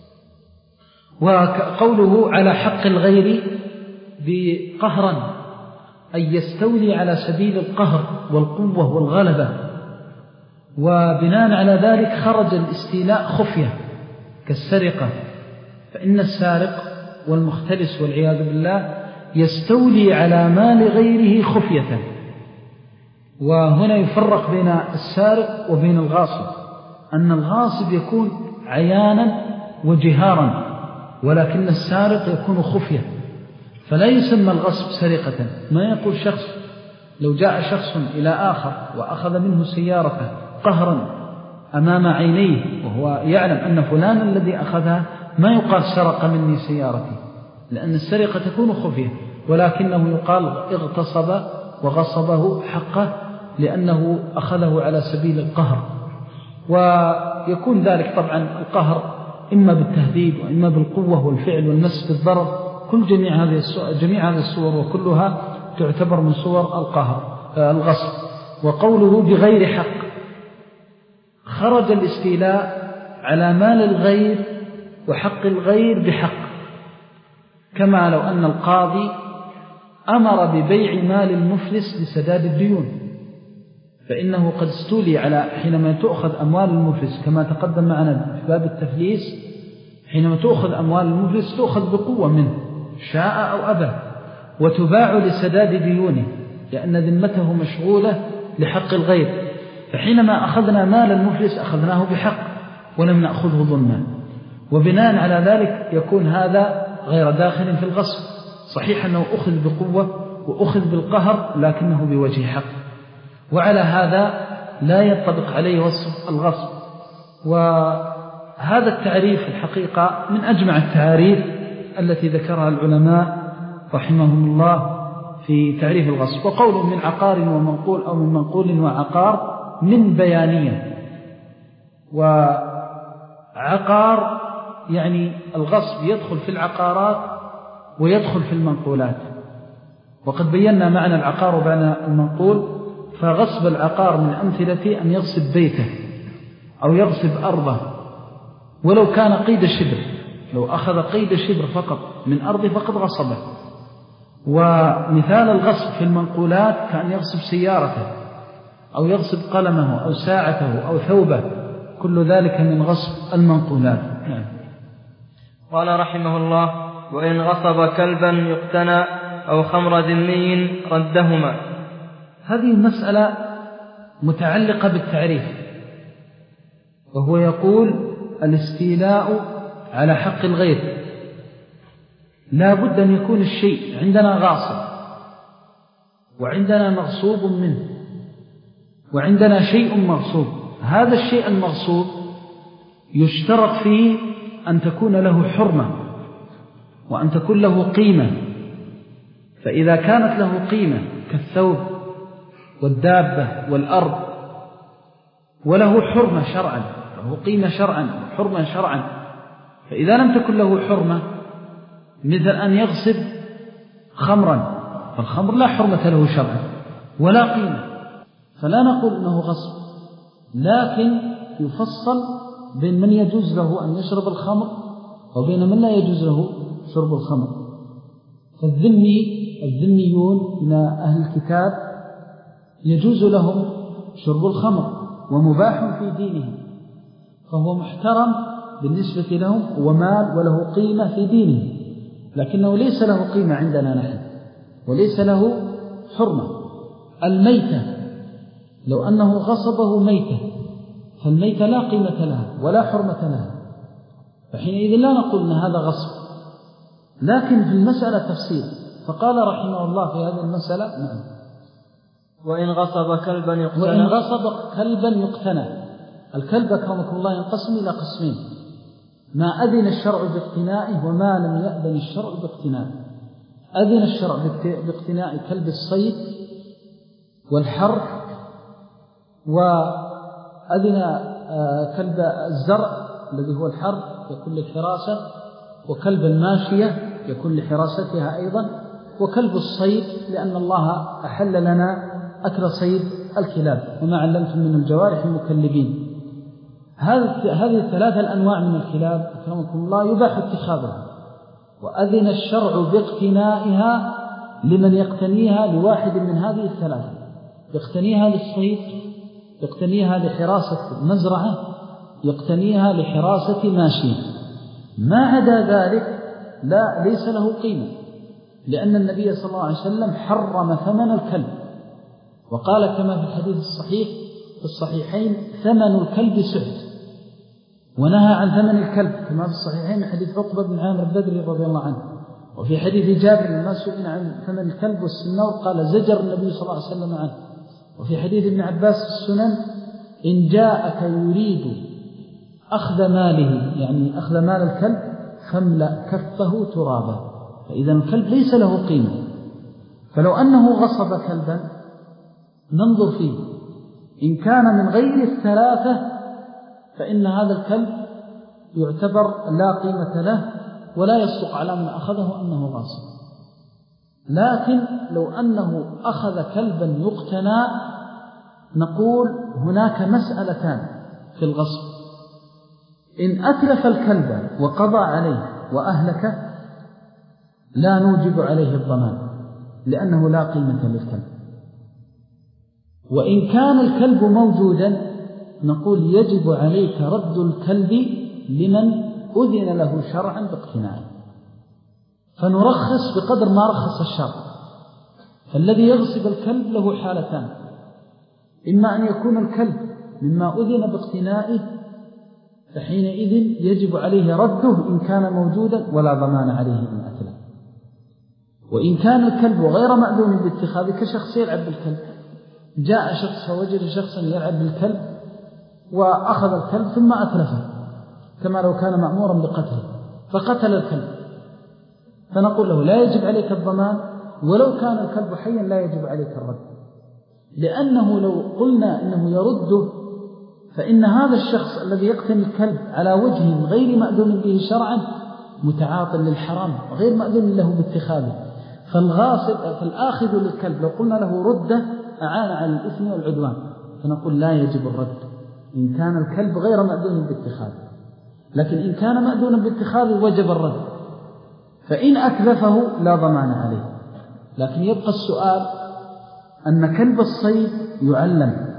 وقوله على حق الغير بقهرا أن يستولي على سبيل القهر والقوة والغلبة، وبناء على ذلك خرج الاستيلاء خفية كالسرقة، فإن السارق والمختلس والعياذ بالله يستولي على مال غيره خفية. وهنا يفرق بين السارق وبين الغاصب، أن الغاصب يكون عيانا وجهارا، ولكن السارق يكون خفية، فلا يسمى الغصب سرقة. ما يقول شخص لو جاء شخص إلى آخر وأخذ منه سيارته قهرا أمام عينيه وهو يعلم أن فلان الذي أخذها، ما يقال سرق مني سيارتي، لأن السرقة تكون خفية، ولكنه يقال اغتصب وغصبه حقه لأنه أخذه على سبيل القهر. ويكون ذلك طبعا القهر إما بالتهديد وإما بالقوة والفعل والمس بالضرر، كل جميع هذه جميع هذه الصور وكلها تعتبر من صور القهر الغصب. وقوله بغير حق، خرج الاستيلاء على مال الغير وحق الغير بحق، كما لو أن القاضي أمر ببيع مال المفلس لسداد الديون، فإنه قد استولي على حينما تأخذ أموال المفلس كما تقدم معنا في باب التفليس، حينما تأخذ أموال المفلس تأخذ بقوة منه شاء أو أبى، وتباع لسداد ديونه لأن ذمته مشغولة لحق الغير، فحينما أخذنا مال المفلس أخذناه بحق ولم نأخذه ظلما، وبناء على ذلك يكون هذا غير داخل في الغصب. صحيح أنه أخذ بقوة وأخذ بالقهر لكنه بوجه حق، وعلى هذا لا ينطبق عليه وصف الغصب. وهذا التعريف الحقيقة من أجمع التعاريف التي ذكرها العلماء رحمهم الله في تعريف الغصب. وقول من عقار ومنقول أو من منقول وعقار من بيانية، وهذا عقار، يعني الغصب يدخل في العقارات ويدخل في المنقولات، وقد بينا معنى العقار ومعنى المنقول. فغصب العقار من أمثلته أن يغصب بيته أو يغصب أرضه ولو كان قيد شبر، لو أخذ قيد شبر فقط من أرضه فقد غصبه. ومثال الغصب في المنقولات كأن يغصب سيارته أو يغصب قلمه أو ساعته أو ثوبه، كل ذلك من غصب المنقولات. نعم. قال رحمه الله: وإن غصب كلبا يقتنى أو خمر ذمي ردهما. هذه المسألة متعلقة بالتعريف، وهو يقول: الاستيلاء على حق الغير، لا بد أن يكون الشيء عندنا غاصب وعندنا مغصوب منه وعندنا شيء مغصوب. هذا الشيء المغصوب يشترط فيه أن تكون له حرمة وأن تكون له قيمة، فإذا كانت له قيمة كالثوب والدابة والأرض وله حرمة شرعا، له قيمة شرعا وحرمة شرعا، فإذا لم تكن له حرمة مثل أن يغصب خمرا، فالخمر لا حرمة له شرعا ولا قيمة، فلا نقول إنه غصب، لكن يفصل بين من يجوز له أن يشرب الخمر وبين من لا يجوز له شرب الخمر. فالذمي الذميون من أهل الكتاب يجوز لهم شرب الخمر ومباح في دينهم، فهو محترم بالنسبة لهم ومال وله قيمة في دينهم، لكنه ليس له قيمة عندنا نحن وليس له حرمة. الميتة لو أنه غصبه ميتة فالميتة لا قيمة لها ولا حرمة لها، فحينئذ لا نقول أن هذا غصب. لكن في المسألة تفصيل، فقال رحمه الله في هذه المسألة: نعم. وإن غصب كلبا يقتنى وإن غصب كلبا يقتنى. الكلب كرمكم الله ينقسم إلى قسمين: ما أذن الشرع باقتنائه وما لم يأذن الشرع باقتنائه. أذن الشرع باقتناء كلب الصيد والحر، وأذن كلب الزرع الذي هو الحر يكون للحراسة، وكلب الماشية يكون لحراستها أيضا، وكلب الصيد لأن الله أحل لنا أكل صيد الكلاب وما علمتم من الجوارح المكلبين. هذه الثلاثة الأنواع من الكلاب أكرمكم الله يباح اتخاذها، وأذن الشرع باقتنائها لمن يقتنيها لواحد من هذه الثلاثة: يقتنيها للصيد، يقتنيها لحراسة مزرعة، يقتنيها لحراسة ماشية. ما عدا ذلك لا ليس له قيمة، لأن النبي صلى الله عليه وسلم حرم ثمن الكلب، وقال كما في الحديث الصحيح في الصحيحين: ثمن الكلب سحت، ونهى عن ثمن الكلب كما في الصحيحين حديث عقبة بن عامر البدري رضي الله عنه. وفي حديث جابر لما سئل عن ثمن الكلب والسنور قال: زجر النبي صلى الله عليه وسلم عنه. وفي حديث ابن عباس في السنن: إن جاءك يريد أخذ ماله، يعني أخذ مال الكلب، فاملأ كفه ترابا. فإذا الكلب ليس له قيمة، فلو أنه غصب كلبا ننظر فيه، إن كان من غير الثلاثة فإن هذا الكلب يعتبر لا قيمة له ولا يصدق على من أخذه أنه غاصب. لكن لو أنه أخذ كلبا يقتنى نقول هناك مسألتان في الغصب: إن أتلف الكلب وقضى عليه وأهلكه لا نوجب عليه الضمان لأنه لا قيمة للكلب، وإن كان الكلب موجودا نقول يجب عليك رد الكلب لمن أذن له شرعا باقتناعه، فنرخص بقدر ما رخص الشرع. فالذي يغصب الكلب له حالتان: إما أن يكون الكلب مما أذن باقتنائه فحينئذ يجب عليه رده إن كان موجودا ولا ضمان عليه إن أتلف، وإن كان الكلب غير مأذون باتخاذه كشخص يلعب بالكلب، جاء شخص فوجد شخصا يلعب بالكلب وأخذ الكلب ثم أتلفه كما لو كان مأمورا بقتله فقتل الكلب، فنقول له لا يجب عليك الضمان، ولو كان الكلب حيا لا يجب عليك الرد، لأنه لو قلنا إنه يرده فإن هذا الشخص الذي يقتني الكلب على وجه غير مأذون به شرعا متعاط للحرام غير مأذون له باتخاذه. فالغاصب فالآخذ للكلب لو قلنا له رده أعان على الإثم والعدوان، فنقول لا يجب الرد إن كان الكلب غير مأذون باتخاذه، لكن إن كان مأذون باتخاذه وجب الرد. فإن أتلفه لا ضمان عليه. لكن يبقى السؤال أن كلب الصيد يعلم،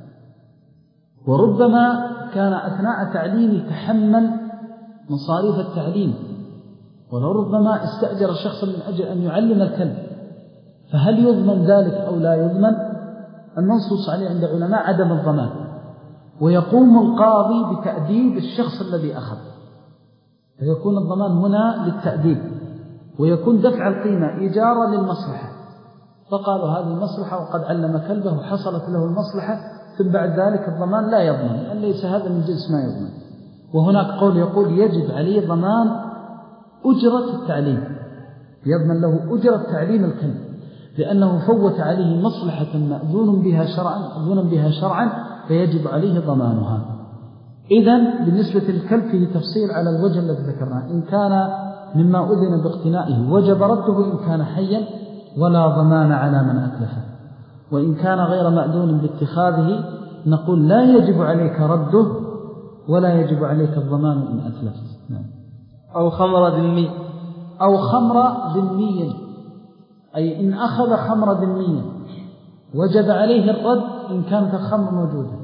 وربما كان أثناء تعليمه تحمل مصاريف التعليم، ولربما استأجر شخصا من أجل أن يعلم الكلب، فهل يضمن ذلك أو لا يضمن؟ المنصوص عليه عند علماء عدم الضمان، ويقوم القاضي بتأديب الشخص الذي أخذ، فيكون الضمان هنا للتأديب، ويكون دفع القيمة إيجارا للمصلحة، فقالوا هذه المصلحة وقد علم كلبه وحصلت له المصلحة، ثم بعد ذلك الضمان لا يضمن، لأن ليس هذا من جنس ما يضمن. وهناك قول يقول يجب عليه ضمان أجرة التعليم، يضمن له أجرة تعليم الكلب، لأنه فوت عليه مصلحة مأذون بها شرعا مأذون بها شرعا فيجب عليه ضمانها. إذن بالنسبة للكلب فيه تفصيل على الوجه الذي ذكرناه، إن كان مما أذن باقتنائه وجب رده إن كان حيا ولا ضمان على من أتلفه، وإن كان غير مأذون باتخاذه نقول لا يجب عليك رده ولا يجب عليك الضمان إن أتلفت. نعم. أو خمر ذمي أو خمر ذمي، أي إن أخذ خمر ذمي وجب عليه الرد إن كانت الخمر موجودة،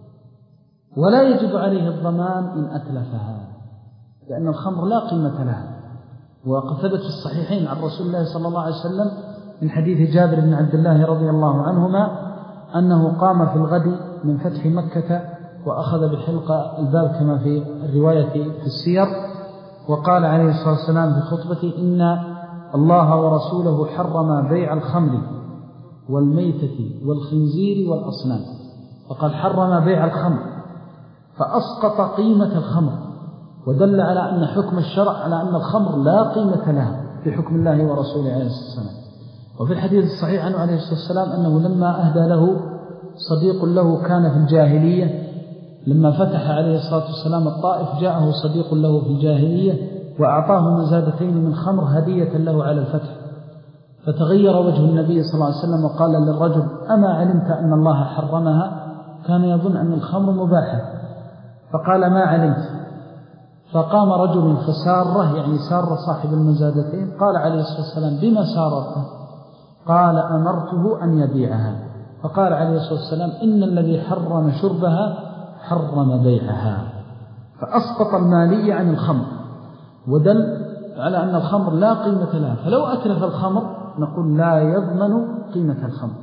ولا يجب عليه الضمان إن أتلفها، لأن الخمر لا قيمة لها. وقد ثبت في الصحيحين عن رسول الله صلى الله عليه وسلم من حديث جابر بن عبد الله رضي الله عنهما أنه قام في الغد من فتح مكة وأخذ بحلق الباب كما في الرواية في السير، وقال عليه الصلاة والسلام في خطبته إن الله ورسوله حرم بيع الخمر والميتة والخنزير والأصنام، فقال حرم بيع الخمر فأسقط قيمة الخمر، ودل على أن حكم الشرع على أن الخمر لا قيمة لها في حكم الله ورسوله عليه الصلاة والسلام. وفي الحديث الصحيح عنه عليه الصلاة والسلام أنه لما أهدى له صديق له كان في الجاهلية، لما فتح عليه الصلاة والسلام الطائف جاءه صديق له في الجاهلية وأعطاه مزادتين من خمر هدية له على الفتح، فتغير وجه النبي صلى الله عليه وسلم وقال للرجل أما علمت أن الله حرمها؟ كان يظن أن الخمر مباحة، فقال ما علمت. فقام رجل فساره، يعني سار صاحب المزادتين، قال عليه الصلاة والسلام بما سارته؟ قال أمرته أن يبيعها. فقال عليه الصلاة والسلام إن الذي حرم شربها حرم بيعها، فأسقط المالية عن الخمر، ودل على أن الخمر لا قيمة لها. فلو أتلف الخمر نقول لا يضمن قيمة الخمر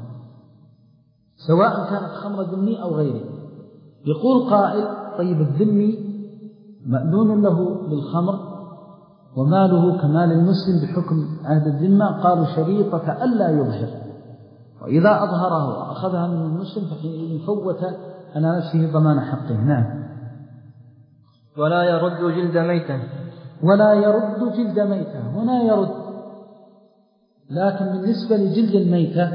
سواء كانت خمر ذمي أو غيره. يقول قائل طيب الذمي مأذون له بالخمر وماله كمال المسلم بحكم عهد الذمة، قالوا شريطة ألا يظهر، وإذا أظهره وأخذها من المسلم فإن فوت على نفسه ضمان حقه. نعم. ولا يرد جلد ميتة ولا يرد جلد ميتة، هنا يرد، لكن بالنسبة لجلد الميتة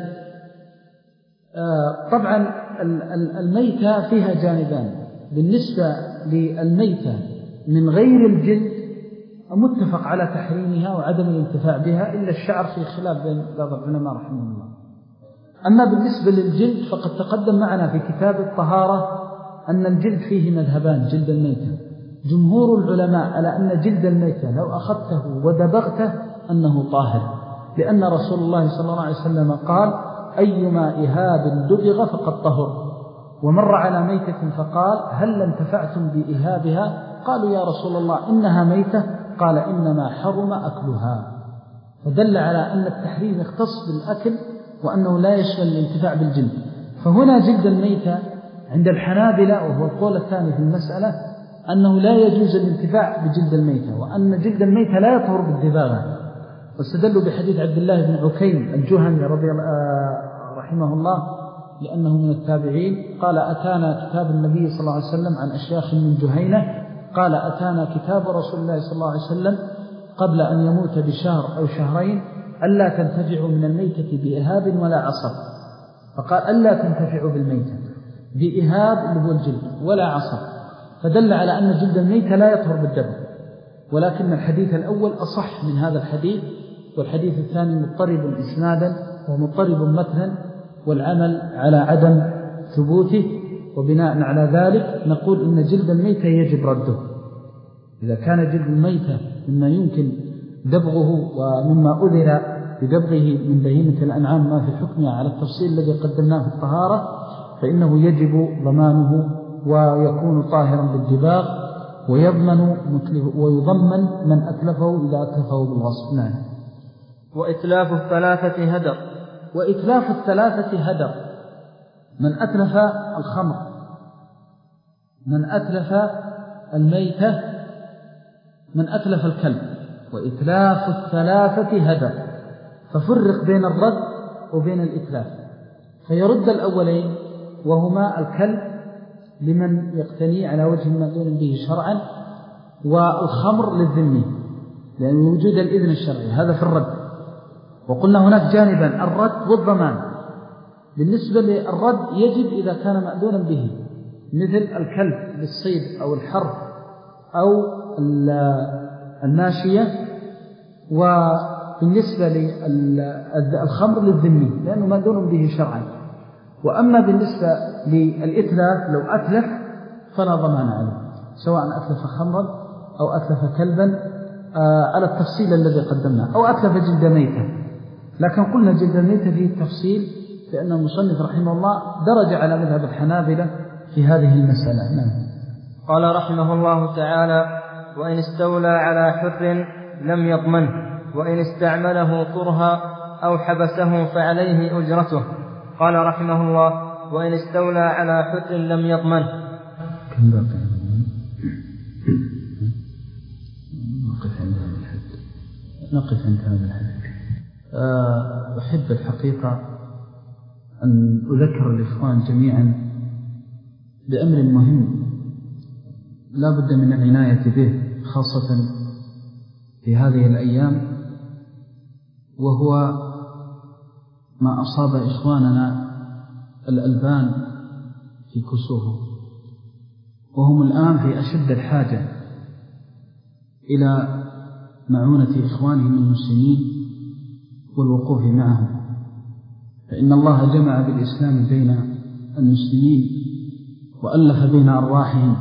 طبعا الميتة فيها جانبان. بالنسبة للميتة من غير الجلد متفق على تحريمها وعدم الانتفاع بها، إلا الشعر في خلاف بين بعض العلماء رحمه الله. أما بالنسبة للجلد فقد تقدم معنا في كتاب الطهارة أن الجلد فيه مذهبان جلد الميتة. جمهور العلماء على أن جلد الميتة لو أخذته ودبغته أنه طاهر، لأن رسول الله صلى الله عليه وسلم قال أيما إهاب دبغ فقد طهر. ومر على ميتة فقال هل انتفعتم بإهابها؟ قالوا يا رسول الله إنها ميتة، قال إنما حرم أكلها. فدل على أن التحريم يختص بالأكل وأنه لا يشمل الانتفاع بالجلد. فهنا جلد الميتة عند الحنابلة، وهو القول الثاني في المسألة، أنه لا يجوز الانتفاع بجلد الميتة، وأن جلد الميتة لا يطهر بالدباغة. واستدلوا بحديث عبد الله بن عكيم الجهني رضي الله رحمه الله لأنه من التابعين، قال أتانا كتاب النبي صلى الله عليه وسلم عن أشياخ من جهينة، قال أتانا كتاب رسول الله صلى الله عليه وسلم قبل أن يموت بشهر أو شهرين ألا تنتفعوا من الميتة بإهاب ولا عصب، فقال ألا تنتفعوا بالميتة. بإهاب اللي هو الجلد ولا عصب، فدل على أن جلد الميت لا يطهر بالدم. ولكن الحديث الأول أصح من هذا الحديث، والحديث الثاني مضطرب إسنادا ومضطرب متنا، والعمل على عدم ثبوته. وبناء على ذلك نقول إن جلد الميت يجب رده. إذا كان جلد الميت مما يمكن دبغه ومما أذر بدبغه من بهيمة الأنعام ما في حكمها على التفصيل الذي قدمناه في الطهارة، فإنه يجب ضمانه ويكون طاهرا بالدباغ، ويضمن ويضمن من أتلفه إذا أتلفه بالغصب. نعم. وإتلاف الثلاثة هدر. وإتلاف الثلاثة هدر: من أتلف الخمر، من أتلف الميتة، من أتلف الكلب. وإتلاف الثلاثة هدر، ففرق بين الرد وبين الإتلاف. فيرد الأولين وهما الكلب لمن يقتني على وجه مأذون به شرعا، والخمر للذمي لأن وجود الإذن الشرعي، هذا في الرد. وقلنا هناك جانبا الرد والضمان. بالنسبة للرد يجب إذا كان مأذونا به، مثل الكلب للصيد أو الحرث أو الماشية. وبالنسبة للخمر للذمي لأنه مأذون به شرعا. وأما بالنسبة للإتلاف لو أتلف فلا ضمان عليه، سواء أتلف خمرا أو أتلف كلبا على التفصيل الذي قدمناه، أو أتلف جلد ميتة. لكن قلنا جلد ميتة فيه التفصيل لأن المصنف رحمه الله درج على مذهب الحنابلة في هذه المسألة. نعم. قال رحمه الله تعالى: وإن استولى على حر لم يضمنه، وإن استعمله كرها أو حبسه فعليه أجرته. قال رحمه الله: وإن استولى على حر لم يضمنه. كم باقي؟ نقف عند هذا الحد. نقف عند هذا الحد. أحب الحقيقة أن أذكر الإخوان جميعا بأمر مهم لا بد من العناية به، خاصة في هذه الأيام، وهو ما أصاب إخواننا الألبان في كسوه، وهم الآن في أشد الحاجة إلى معونة إخوانهم المسلمين والوقوف معهم. فإن الله جمع بالإسلام بين المسلمين وألف بين أرواحهم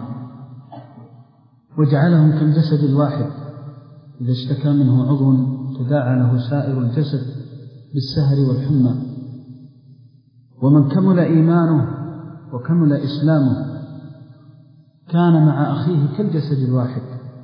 وجعلهم كالجسد الواحد، إذا اشتكى منه عضو تداعى له سائر الجسد بالسهر والحمى. ومن كمل إيمانه وكمل إسلامه كان مع أخيه كالجسد الواحد،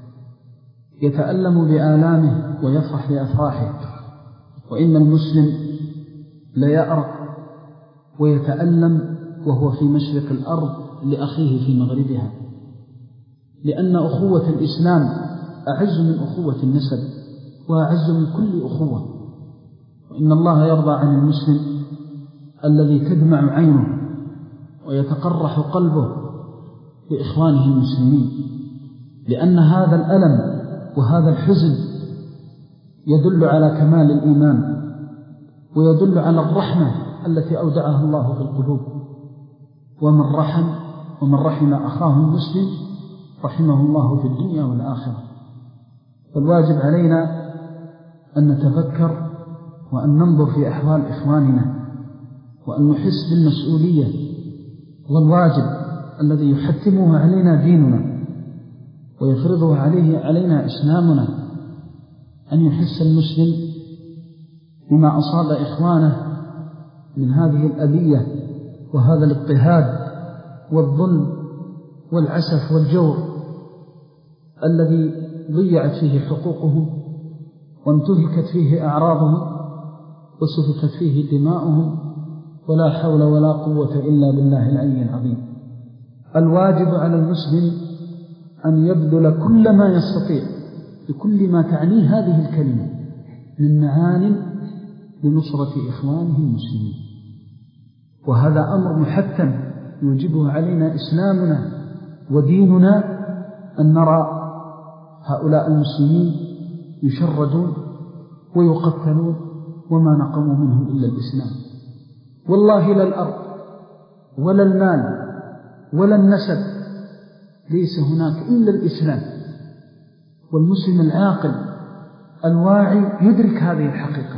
يتألم بآلامه ويفرح بأفراحه. وإن المسلم ليأرق ويتألم وهو في مشرق الأرض لأخيه في مغربها، لأن أخوة الإسلام أعز من أخوة النسب وأعز من كل أخوة. وإن الله يرضى عن المسلم الذي تدمع عينه ويتقرح قلبه لإخوانه المسلمين، لأن هذا الألم وهذا الحزن يدل على كمال الإيمان ويدل على الرحمة التي أودعها الله في القلوب. ومن رحم ومن رحم أخاه المسلم رحمه الله في الدنيا والآخرة. فالواجب علينا أن نتفكر وأن ننظر في أحوال إخواننا وأن نحس بالمسؤولية والواجب الذي يحتمه علينا ديننا ويفرضه عليه علينا إسلامنا، أن يحس المسلم بما أصاب إخوانه من هذه الأذية وهذا الاضطهاد والظلم والعسف والجور الذي ضيعت فيه حقوقهم وانتهكت فيه أعراضهم وسفكت فيه دماؤهم، ولا حول ولا قوة إلا بالله العلي العظيم. الواجب على المسلم أن يبذل كل ما يستطيع بكل ما تعنيه هذه الكلمة من معان لنصرة إخوانه المسلمين. وهذا أمر محتم يوجبه علينا إسلامنا وديننا، أن نرى هؤلاء المسلمين يشردون ويقتلون وما نقموا منهم إلا الإسلام. والله لا الأرض ولا المال ولا النسب، ليس هناك إلا الإسلام. والمسلم العاقل الواعي يدرك هذه الحقيقة،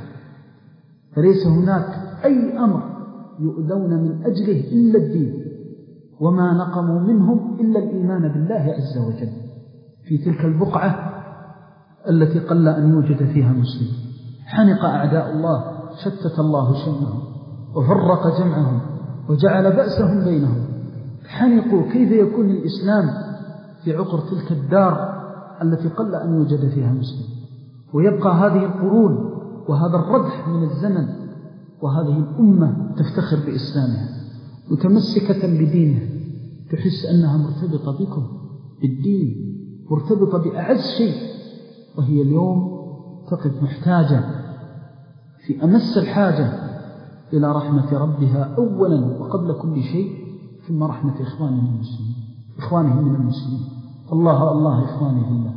فليس هناك أي أمر يؤذون من أجله إلا الدين، وما نقموا منهم إلا الإيمان بالله عز وجل في تلك البقعة التي قل أن يوجد فيها مسلم. حنق أعداء الله، شتت الله شملهم وفرق جمعهم وجعل بأسهم بينهم. حنقوا كيف يكون الإسلام في عقر تلك الدار التي قل أن يوجد فيها مسلم، ويبقى هذه القرون وهذا الردح من الزمن وهذه الأمة تفتخر بإسلامها متمسكة بدينها، تحس أنها مرتبطة بكم بالدين، مرتبطة بأعز شيء، وهي اليوم تقف محتاجة في أمس الحاجة إلى رحمة ربها أولا وقبل كل شيء، ثم رحمة إخوانهم المسلمين إخوانهم من المسلمين. الله الله إخواني بالله.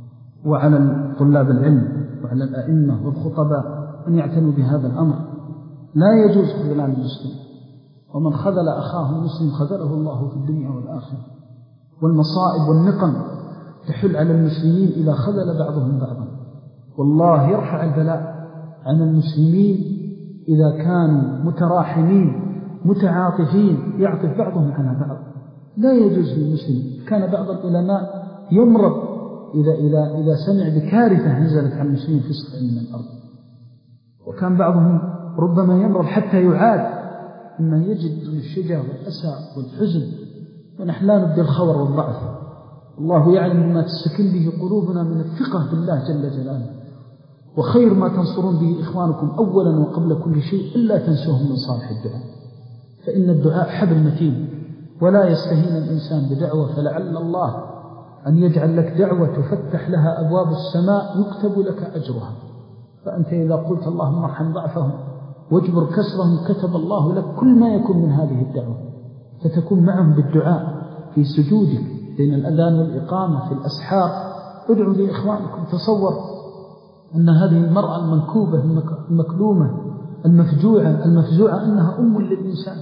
وعلى طلاب العلم وعلى الأئمة والخطباء أن يعتنوا بهذا الأمر. لا يجوز خذلان المسلم، ومن خذل أخاه المسلم خذله الله في الدنيا والآخرة. والمصائب والنقم تحل على المسلمين إذا خذل بعضهم بعضا. والله يرفع البلاء عن المسلمين إذا كانوا متراحمين متعاطفين يعطف بعضهم على بعض. لا يجوز للمسلم. كان بعض العلماء يمرض إذا, إذا, إذا سمع بكارثة نزلت على المسلمين في سطح من الأرض، وكان بعضهم ربما يمرض حتى يعاد مما يجد من الشجع والأسى والحزن، ونحن لا نبدي الخور والضعف. الله يعلم ما تسكن به قلوبنا من الثقة بالله جل جلاله. وخير ما تنصرون به إخوانكم أولا وقبل كل شيء إلا تنسوهم من صالح الدعاء، فإن الدعاء حبل متين، ولا يستهين الإنسان بدعوة، فلعل الله أن يجعل لك دعوة تفتح لها أبواب السماء يكتب لك أجرها. فأنت إذا قلت اللهم ارحم ضعفهم واجبر كسرهم كتب الله لك كل ما يكون من هذه الدعوة، فتكون معهم بالدعاء في سجودك بين الأذان والإقامة في الأسحار. ادعوا لإخوانكم. تصور أن هذه المرأة المنكوبة المكلومة المفجوعة المفزوعة أنها أم للإنسان،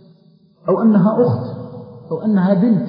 أو أنها أخت، أو أنها بنت.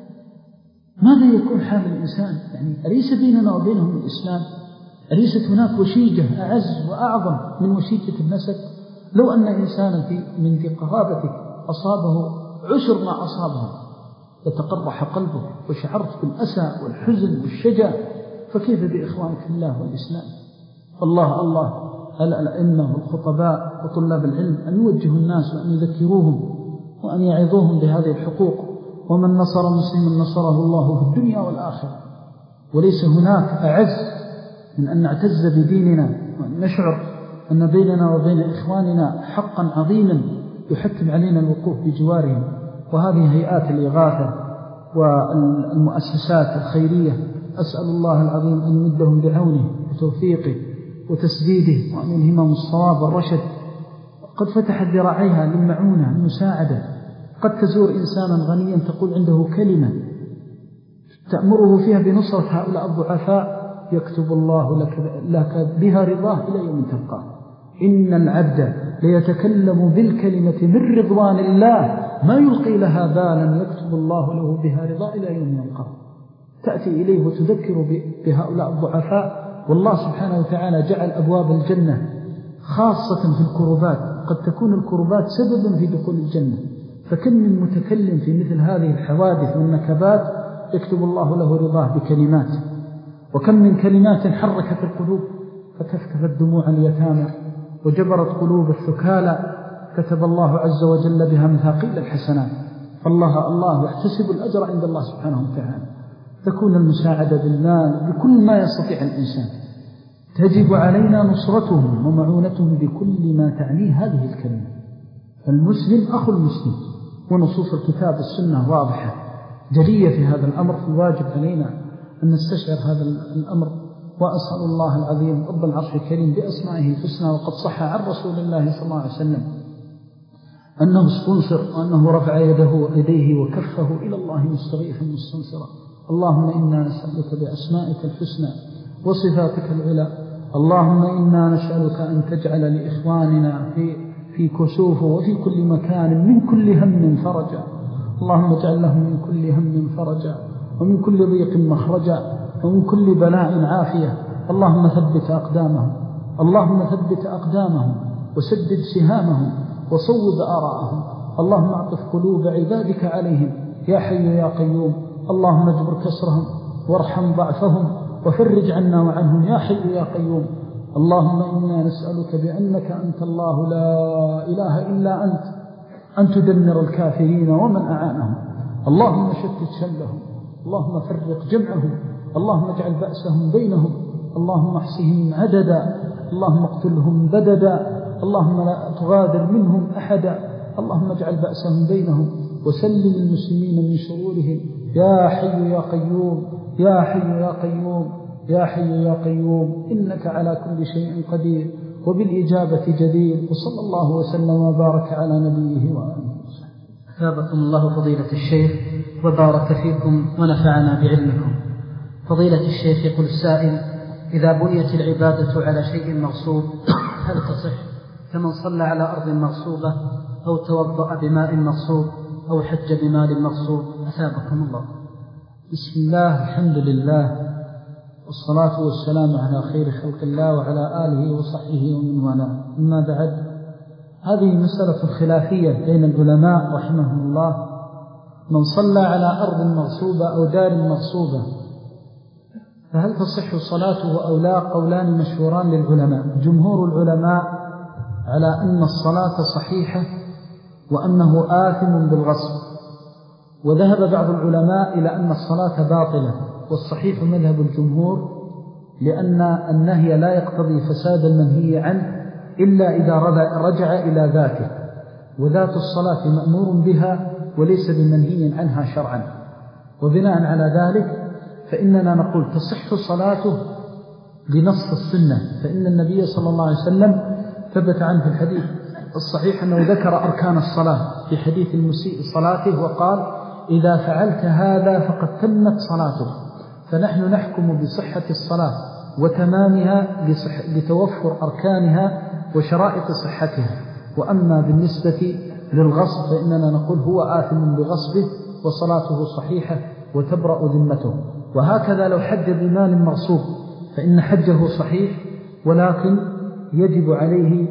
ماذا يكون حال الإنسان؟ يعني أليس بيننا وبينهم الإسلام؟ أليست هناك وشيجة أعز وأعظم من وشيجة النسب؟ لو أن إنسانا في من ذي قرابتك أصابه عشر ما أصابه يتقرح قلبه وشعرت بالأسى والحزن والشجع، فكيف بإخوانك في الله والإسلام؟ الله الله على الأئمة والخطباء وطلاب العلم أن يوجهوا الناس وأن يذكروهم وأن يعظوهم بهذه الحقوق. ومن نصر مسلما نصره الله في الدنيا والآخرة. وليس هناك أعز من أن نعتز بديننا وأن نشعر أن بيننا وبين إخواننا حقا عظيما يحتم علينا الوقوف بجوارهم. وهذه هيئات الإغاثة والمؤسسات الخيرية أسأل الله العظيم أن يمدهم بعونه وتوفيقه وتسديده وأن يلهمهم الصواب والرشد. قد فتحت ذراعيها للمعونة المساعدة. قد تزور إنسانا غنيا تقول عنده كلمة تأمره فيها بنصرة هؤلاء الضعفاء، يكتب الله لك, لك بها رضاه إلى يوم تلقاه. إن العبد ليتكلم بالكلمة من رضوان الله ما يلقي لها بالا يكتب الله له بها رضاه إلى يوم يلقاه. تأتي إليه وتذكر بهؤلاء الضعفاء. والله سبحانه وتعالى جعل أبواب الجنة خاصة في الكربات، قد تكون الكربات سببا في دخول الجنة. فكم من متكلم في مثل هذه الحوادث والنكبات يكتب الله له رضاه بكلمات. وكم من كلمات حركت القلوب فكفكفت دموع اليتامى وجبرت قلوب الثكالى، كتب الله عز وجل بها مثاقيل الحسنات. فالله الله يحتسب الأجر عند الله سبحانه وتعالى. تكون المساعدة بالمال بكل ما يستطيع الإنسان. تجب علينا نصرتهم ومعونتهم بكل ما تعنيه هذه الكلمة. فالمسلم أخو المسلم، ونصوص الكتاب والسنة واضحة جلية في هذا الأمر. فالواجب علينا أن نستشعر هذا الأمر. وأسأل الله العظيم رب العرش الكريم بأسمائه الحسنى، وقد صح عن رسول الله صلى الله عليه وسلم أنه استنصر وأنه رفع يده يديه وكفه إلى الله مستغيثا مستنصرا. اللهم إنا نسألك بأسمائك الحسنى وصفاتك العلى، اللهم إنا نسألك أن تجعل لإخواننا في في كسوف وفي كل مكان من كل هم فرجا، اللهم اجعل لهم من كل هم فرجا ومن كل ضيق مخرجا ومن كل بلاء عافية. اللهم ثبت أقدامهم اللهم ثبت أقدامهم وسدد سهامهم وصوب آراءهم. اللهم اعطف قلوب عبادك عليهم يا حي يا قيوم. اللهم اجبر كسرهم وارحم ضعفهم وفرج عنا وعنهم يا حي يا قيوم. اللهم إنا نسألك بأنك أنت الله لا إله إلا أنت أن تدمر الكافرين ومن أعانهم. اللهم شتت شملهم اللهم فرق جمعهم اللهم اجعل بأسهم بينهم اللهم احصهم عددا اللهم اقتلهم بددا اللهم لا تغادر منهم أحدا. اللهم اجعل بأسهم بينهم وسلم المسلمين من شرورهم يا حي يا قيوم يا حي يا قيوم يا حي يا قيوم إنك على كل شيء قدير وبالإجابة جدير. وصلى الله وسلم وبارك على نبيه وآله. أثابكم الله فضيلة الشيخ وبارك فيكم ونفعنا بعلمكم. فضيلة الشيخ يقول السائل: إذا بنيت العبادة على شيء مغصوب هل تصح كمن صلى على أرض مغصوبة أو توضأ بماء مغصوب أو حج بمال مغصوب؟ أثابكم الله. بسم الله الحمد لله والصلاة والسلام على خير خلق الله وعلى آله وصحبه ومن والاه. أما بعد، هذه مسألة خلافية بين العلماء رحمهم الله. من صلى على أرض مغصوبة أو دار مغصوبة فهل تصح صلاته أو لا؟ قولان مشهوران للعلماء. جمهور العلماء على أن الصلاة صحيحة وأنه آثم بالغصب، وذهب بعض العلماء إلى أن الصلاة باطلة، والصحيح مذهب الجمهور، لأن النهي لا يقتضي فساد المنهي عنه إلا إذا رجع إلى ذاته، وذات الصلاة مأمور بها وليس بمنهي عنها شرعا. وبناء على ذلك فإننا نقول تصح صلاته بنص السنة، فإن النبي صلى الله عليه وسلم ثبت عنه في الحديث الصحيح أنه ذكر أركان الصلاة في حديث المسيء صلاته وقال: إذا فعلت هذا فقد تمت صلاته. فنحن نحكم بصحة الصلاة وتمامها لتوفر أركانها وشرائط صحتها. وأما بالنسبة للغصب فإننا نقول هو آثم بغصبه وصلاته صحيحة وتبرأ ذمته. وهكذا لو حج بمال مغصوب فإن حجه صحيح، ولكن يجب عليه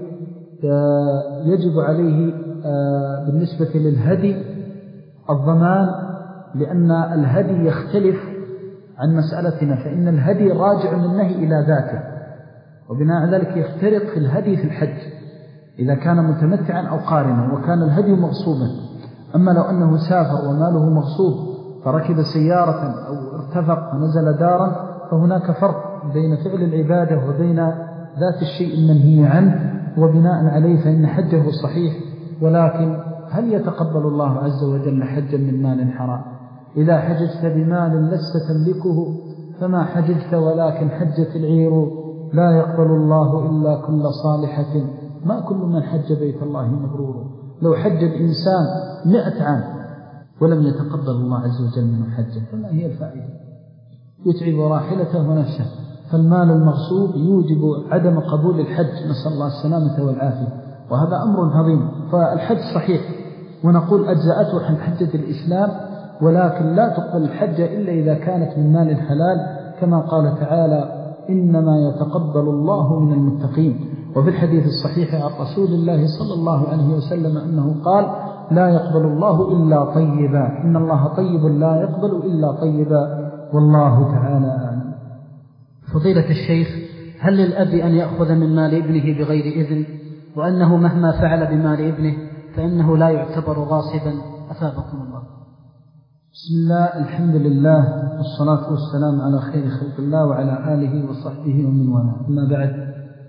يجب عليه بالنسبة للهدي الضمان، لأن الهدي يختلف عن مسألتنا، فإن الهدي راجع من النهي إلى ذاته، وبناء على ذلك يفترق في الهدي في الحج إذا كان متمتعا أو قارنا وكان الهدي مغصوبا. أما لو أنه سافر وماله مغصوب فركب سيارة أو ارتفق ونزل دارا فهناك فرق بين فعل العبادة وبين ذات الشيء المنهي عنه، وبناء عليه فإن حجه صحيح. ولكن هل يتقبل الله عز وجل حجا من مال حرام؟ إذا حججت بمال لست تملكه فما حججت، ولكن حجت العير. لا يقبل الله إلا كل صالحة، ما كل من حج بيت الله مبرور. لو حج الإنسان مئة عام ولم يتقبل الله عز وجل منه حجه فما هي الفائدة؟ يتعب راحلته ونفسه. فالمال المغصوب يوجب عدم قبول الحج، نسأل الله السلامة والعافية، وهذا أمر عظيم. فالحج صحيح ونقول أجزأته عن حجة الإسلام، ولكن لا تقبل الحجة إلا إذا كانت من مال حلال، كما قال تعالى: إنما يتقبل الله من المتقين. وفي الحديث الصحيح عن رسول الله صلى الله عليه وسلم أنه قال: لا يقبل الله إلا طيبا، إن الله طيب لا يقبل إلا طيبا، والله تعالى أعلم. فضيلة الشيخ، هل للأب أن يأخذ من مال ابنه بغير إذن، وأنه مهما فعل بمال ابنه فإنه لا يعتبر غاصبا؟ أثابكم الله. بسم الله الحمد لله والصلاة والسلام على خير خلق الله وعلى آله وصحبه ومن والاه. أما بعد،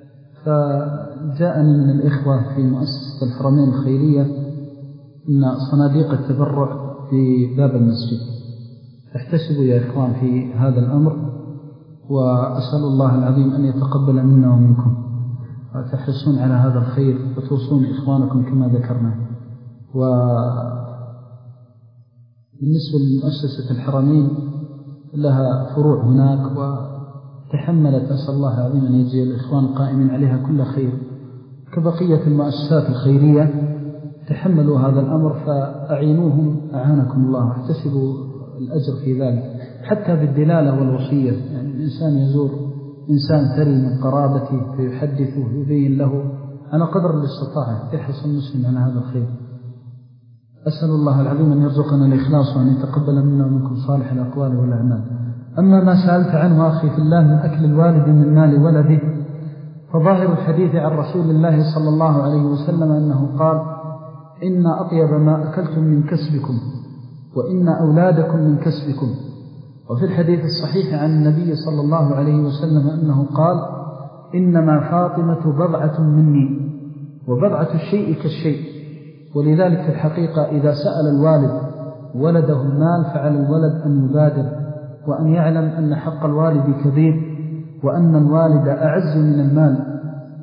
فجاءني من الإخوة في مؤسسة الحرمين الخيرية أن صناديق التبرع في باب المسجد، فاحتسبوا يا إخوان في هذا الأمر، وأسأل الله العظيم أن يتقبل منا ومنكم، وتحرصون على هذا الخير وتوصون إخوانكم كما ذكرنا. وبالنسبة لمؤسسة الحرمين لها فروع هناك وتحملت، أسأل الله العظيم أن يجزي الإخوان القائمين عليها كل خير، كبقية المؤسسات الخيرية تحملوا هذا الأمر فأعينوهم أعانكم الله واحتسبوا الأجر في ذلك، حتى بالدلالة والوصية. يعني الإنسان يزور إنسان ثري من قرابته فيحدثه يبين له على قدر الاستطاعة يحرص المسلم على هذا الخير. أسأل الله العظيم أن يرزقنا الإخلاص وأن يتقبل منا ومنكم صالح الأقوال والأعمال. أما ما سألت عنه أخي في الله من أكل الوالد من مال ولده، فظاهر الحديث عن رسول الله صلى الله عليه وسلم أنه قال: إن أطيب ما أكلتم من كسبكم وإن أولادكم من كسبكم. وفي الحديث الصحيح عن النبي صلى الله عليه وسلم أنه قال: إنما فاطمة بضعة مني وبضعة الشيء كالشيء. ولذلك في الحقيقة إذا سأل الوالد ولده المال فعلى الولد أن يبادر وأن يعلم أن حق الوالد كبير وأن الوالد أعز من المال،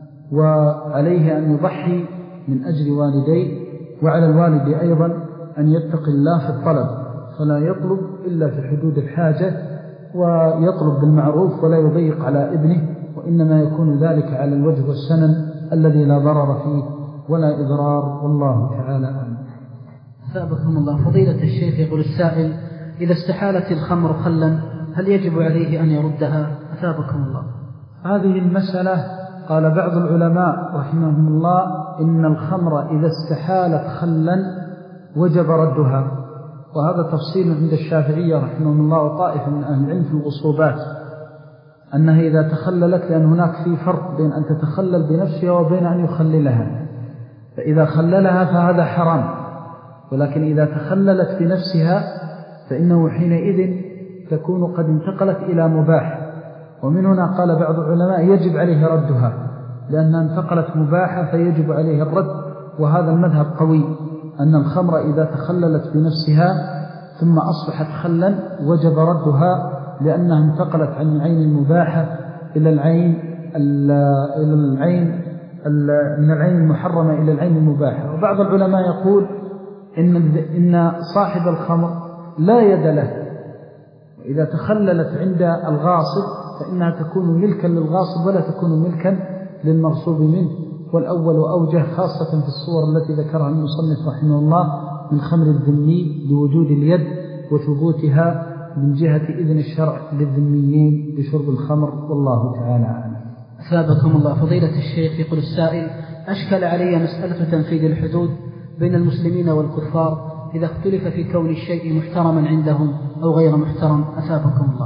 وعليه أن يضحي من أجل والديه. وعلى الوالد أيضا أن يتقي الله في الطلب، فلا يطلب إلا في حدود الحاجة، ويطلب بالمعروف ولا يضيق على ابنه، وإنما يكون ذلك على الوجه والسنن الذي لا ضرر فيه ولا إضرار، والله تعالى أعلم. أثابكم الله. فضيلة الشيخ يقول السائل: إذا استحالت الخمر خلا هل يجب عليه أن يردها؟ أثابكم الله. هذه المسألة قال بعض العلماء رحمهم الله إن الخمر إذا استحالت خلا وجب ردها، وهذا تفصيل عند الشافعية رحمهم الله وطائفة من أهل العلم في الغصوبات، أنها إذا تخللت، لأن هناك في فرق بين أن تتخلل بنفسها وبين أن يخللها، فإذا خللها فهذا حرام، ولكن إذا تخللت بنفسها فإنه حينئذ تكون قد انتقلت إلى مباح. ومن هنا قال بعض العلماء يجب عليه ردها، لأنها انتقلت مباحة فيجب عليه الرد، وهذا المذهب قوي، أن الخمر إذا تخللت بنفسها ثم أصبحت خلا وجب ردها، لأنها انتقلت عن العين المباحة إلى العين إلى العين من العين المحرمة إلى العين المباحة. وبعض العلماء يقول إن إن صاحب الخمر لا يد له، وإذا تخللت عند الغاصب فإنها تكون ملكا للغاصب ولا تكون ملكا للمغصوب منه. والأول أوجه خاصة في الصور التي ذكرها المصنف رحمه الله من خمر الذمي لوجود اليد وثبوتها من جهة إذن الشرع للذميين بشرب الخمر، والله تعالى أعلم. أثابكم الله. فضيلة الشيخ يقول السائل: أشكل علي مسألة تنفيذ الحدود بين المسلمين والكفار إذا اختلف في كون الشيء محترما عندهم أو غير محترم. أثابكم الله.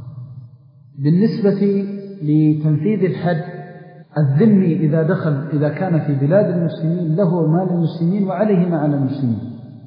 بالنسبة لتنفيذ الحد، الذمي إذا دخل إذا كان في بلاد المسلمين له مال المسلمين وعليه ما على المسلمين،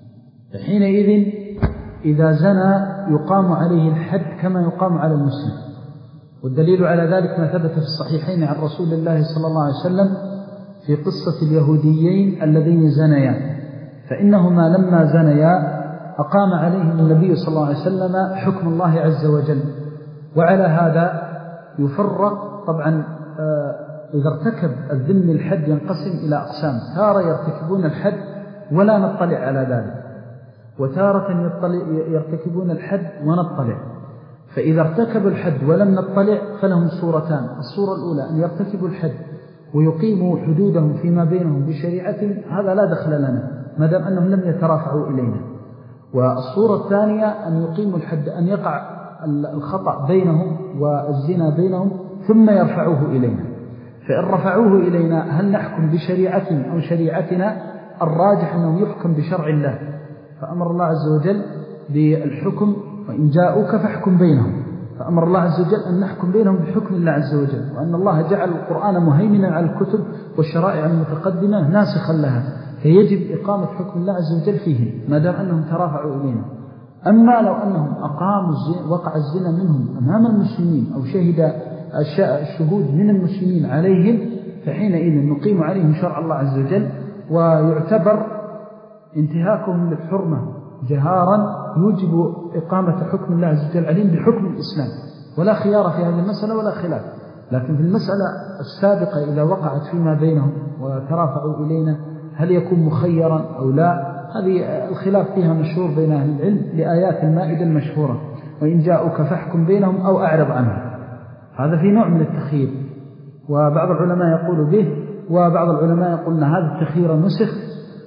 فحينئذ إذا زنى يقام عليه الحد كما يقام على المسلم. والدليل على ذلك ما ثبت في الصحيحين عن رسول الله صلى الله عليه وسلم في قصة اليهوديين اللذين زنيا، فإنهما لما زنيا أقام عليهم النبي صلى الله عليه وسلم حكم الله عز وجل. وعلى هذا يفرق طبعا إذا ارتكب الذم الحد ينقسم إلى أقسام: تارة يرتكبون الحد ولا نطلع على ذلك، وتارة يرتكبون الحد ونطلع. فإذا ارتكبوا الحد ولم نطلع فلهم صورتان: الصورة الأولى أن يرتكبوا الحد ويقيموا حدودهم فيما بينهم بشريعة، هذا لا دخل لنا ما دام أنهم لم يترافعوا إلينا. والصورة الثانية أن يقيموا الحد، أن يقع الخطأ بينهم والزنا بينهم ثم يرفعوه إلينا. فإن رفعوه إلينا هل نحكم بشريعتهم أو شريعتنا؟ الراجح أنه يحكم بشرع الله، فأمر الله عز وجل بالحكم: وإن جاءوك فاحكم بينهم. فأمر الله عز وجل أن نحكم بينهم بحكم الله عز وجل، وأن الله جعل القرآن مهيمنا على الكتب والشرائع المتقدمة ناسخا لها، فيجب إقامة حكم الله عز وجل فيهم ما دام أنهم ترافعوا إلينا. أما لو أنهم أقاموا وقع الزنا منهم أمام المسلمين أو شهد الشهود من المسلمين عليهم، فحينئذ نقيم عليهم شرع الله عز وجل، ويعتبر انتهاكهم للحرمة جهارا يوجب إقامة حكم الله عز وجل عليهم بحكم الإسلام، ولا خيار في هذه المسألة ولا خلاف. لكن في المسألة السابقة إذا وقعت فيما بينهم وترافعوا إلينا هل يكون مخيرا أو لا، هذه الخلاف فيها مشهور بين أهل العلم لآيات المائدة المشهورة: وإن جاءوك فاحكم بينهم أو أعرض عنهم. هذا في نوع من التخيير، وبعض العلماء يقول به، وبعض العلماء يقول أن هذا التخيير نسخ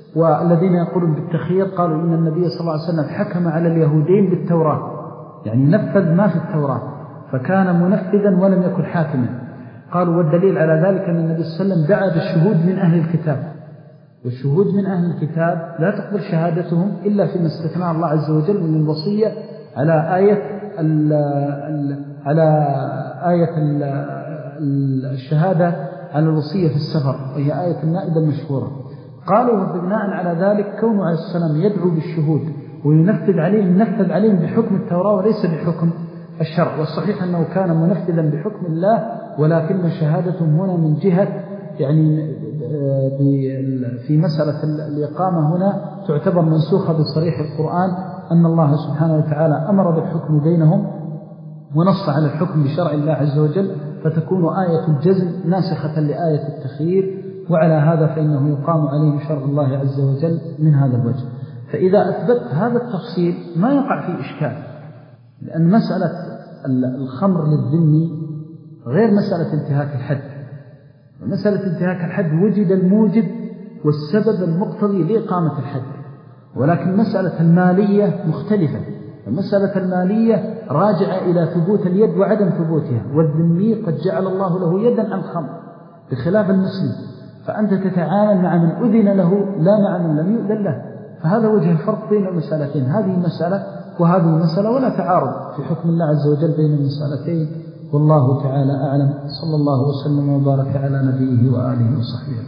والذين يقولون بالتخيير قالوا إن النبي صلى الله عليه وسلم حكم على اليهودين بالتوراة، يعني نفذ ما في التوراة، فكان منفذا ولم يكن حاكما. قالوا والدليل على ذلك أن النبي صلى الله عليه وسلم دعا بالشهود من أهل الكتاب، والشهود من أهل الكتاب لا تقبل شهادتهم إلا فيما استثناء الله عز وجل من الوصية على آية ال ال على آية ال الشهادة على الوصية في السفر، وهي آية النائدة المشهورة. قالوا وبناء على ذلك كونه عليه السلام يدعو بالشهود وينفذ عليهم، نفذ عليهم بحكم التوراة وليس بحكم الشرع. والصحيح أنه كان منفذا بحكم الله، ولكن شهادتهم هنا من جهة يعني في مسألة الإقامة هنا تعتبر منسوخة بصريح القرآن، أن الله سبحانه وتعالى أمر بالحكم بينهم ونص على الحكم بشرع الله عز وجل، فتكون آية الجزم ناسخة لآية التخيير، وعلى هذا فإنه يقام عليه شرع الله عز وجل من هذا الوجه. فإذا أثبت هذا التفصيل ما يقع فيه إشكال، لأن مسألة الخمر للذمي غير مسألة انتهاك الحد. مسألة انتهاك الحد وجد الموجب والسبب المقتضي لإقامة الحد، ولكن مسألة المالية مختلفة. المسألة المالية راجعة إلى ثبوت اليد وعدم ثبوتها، والذمي قد جعل الله له يدا عن الخمر بخلاف المسلم، فأنت تتعامل مع من أذن له لا مع من لم يؤذن له. فهذا وجه الفرق بين المسألتين، هذه مسألة وهذه مسألة، ولا تعارض في حكم الله عز وجل بين المسألتين، والله تعالى أعلم. صلى الله وسلم وبارك على نبيه وآله وصحبه.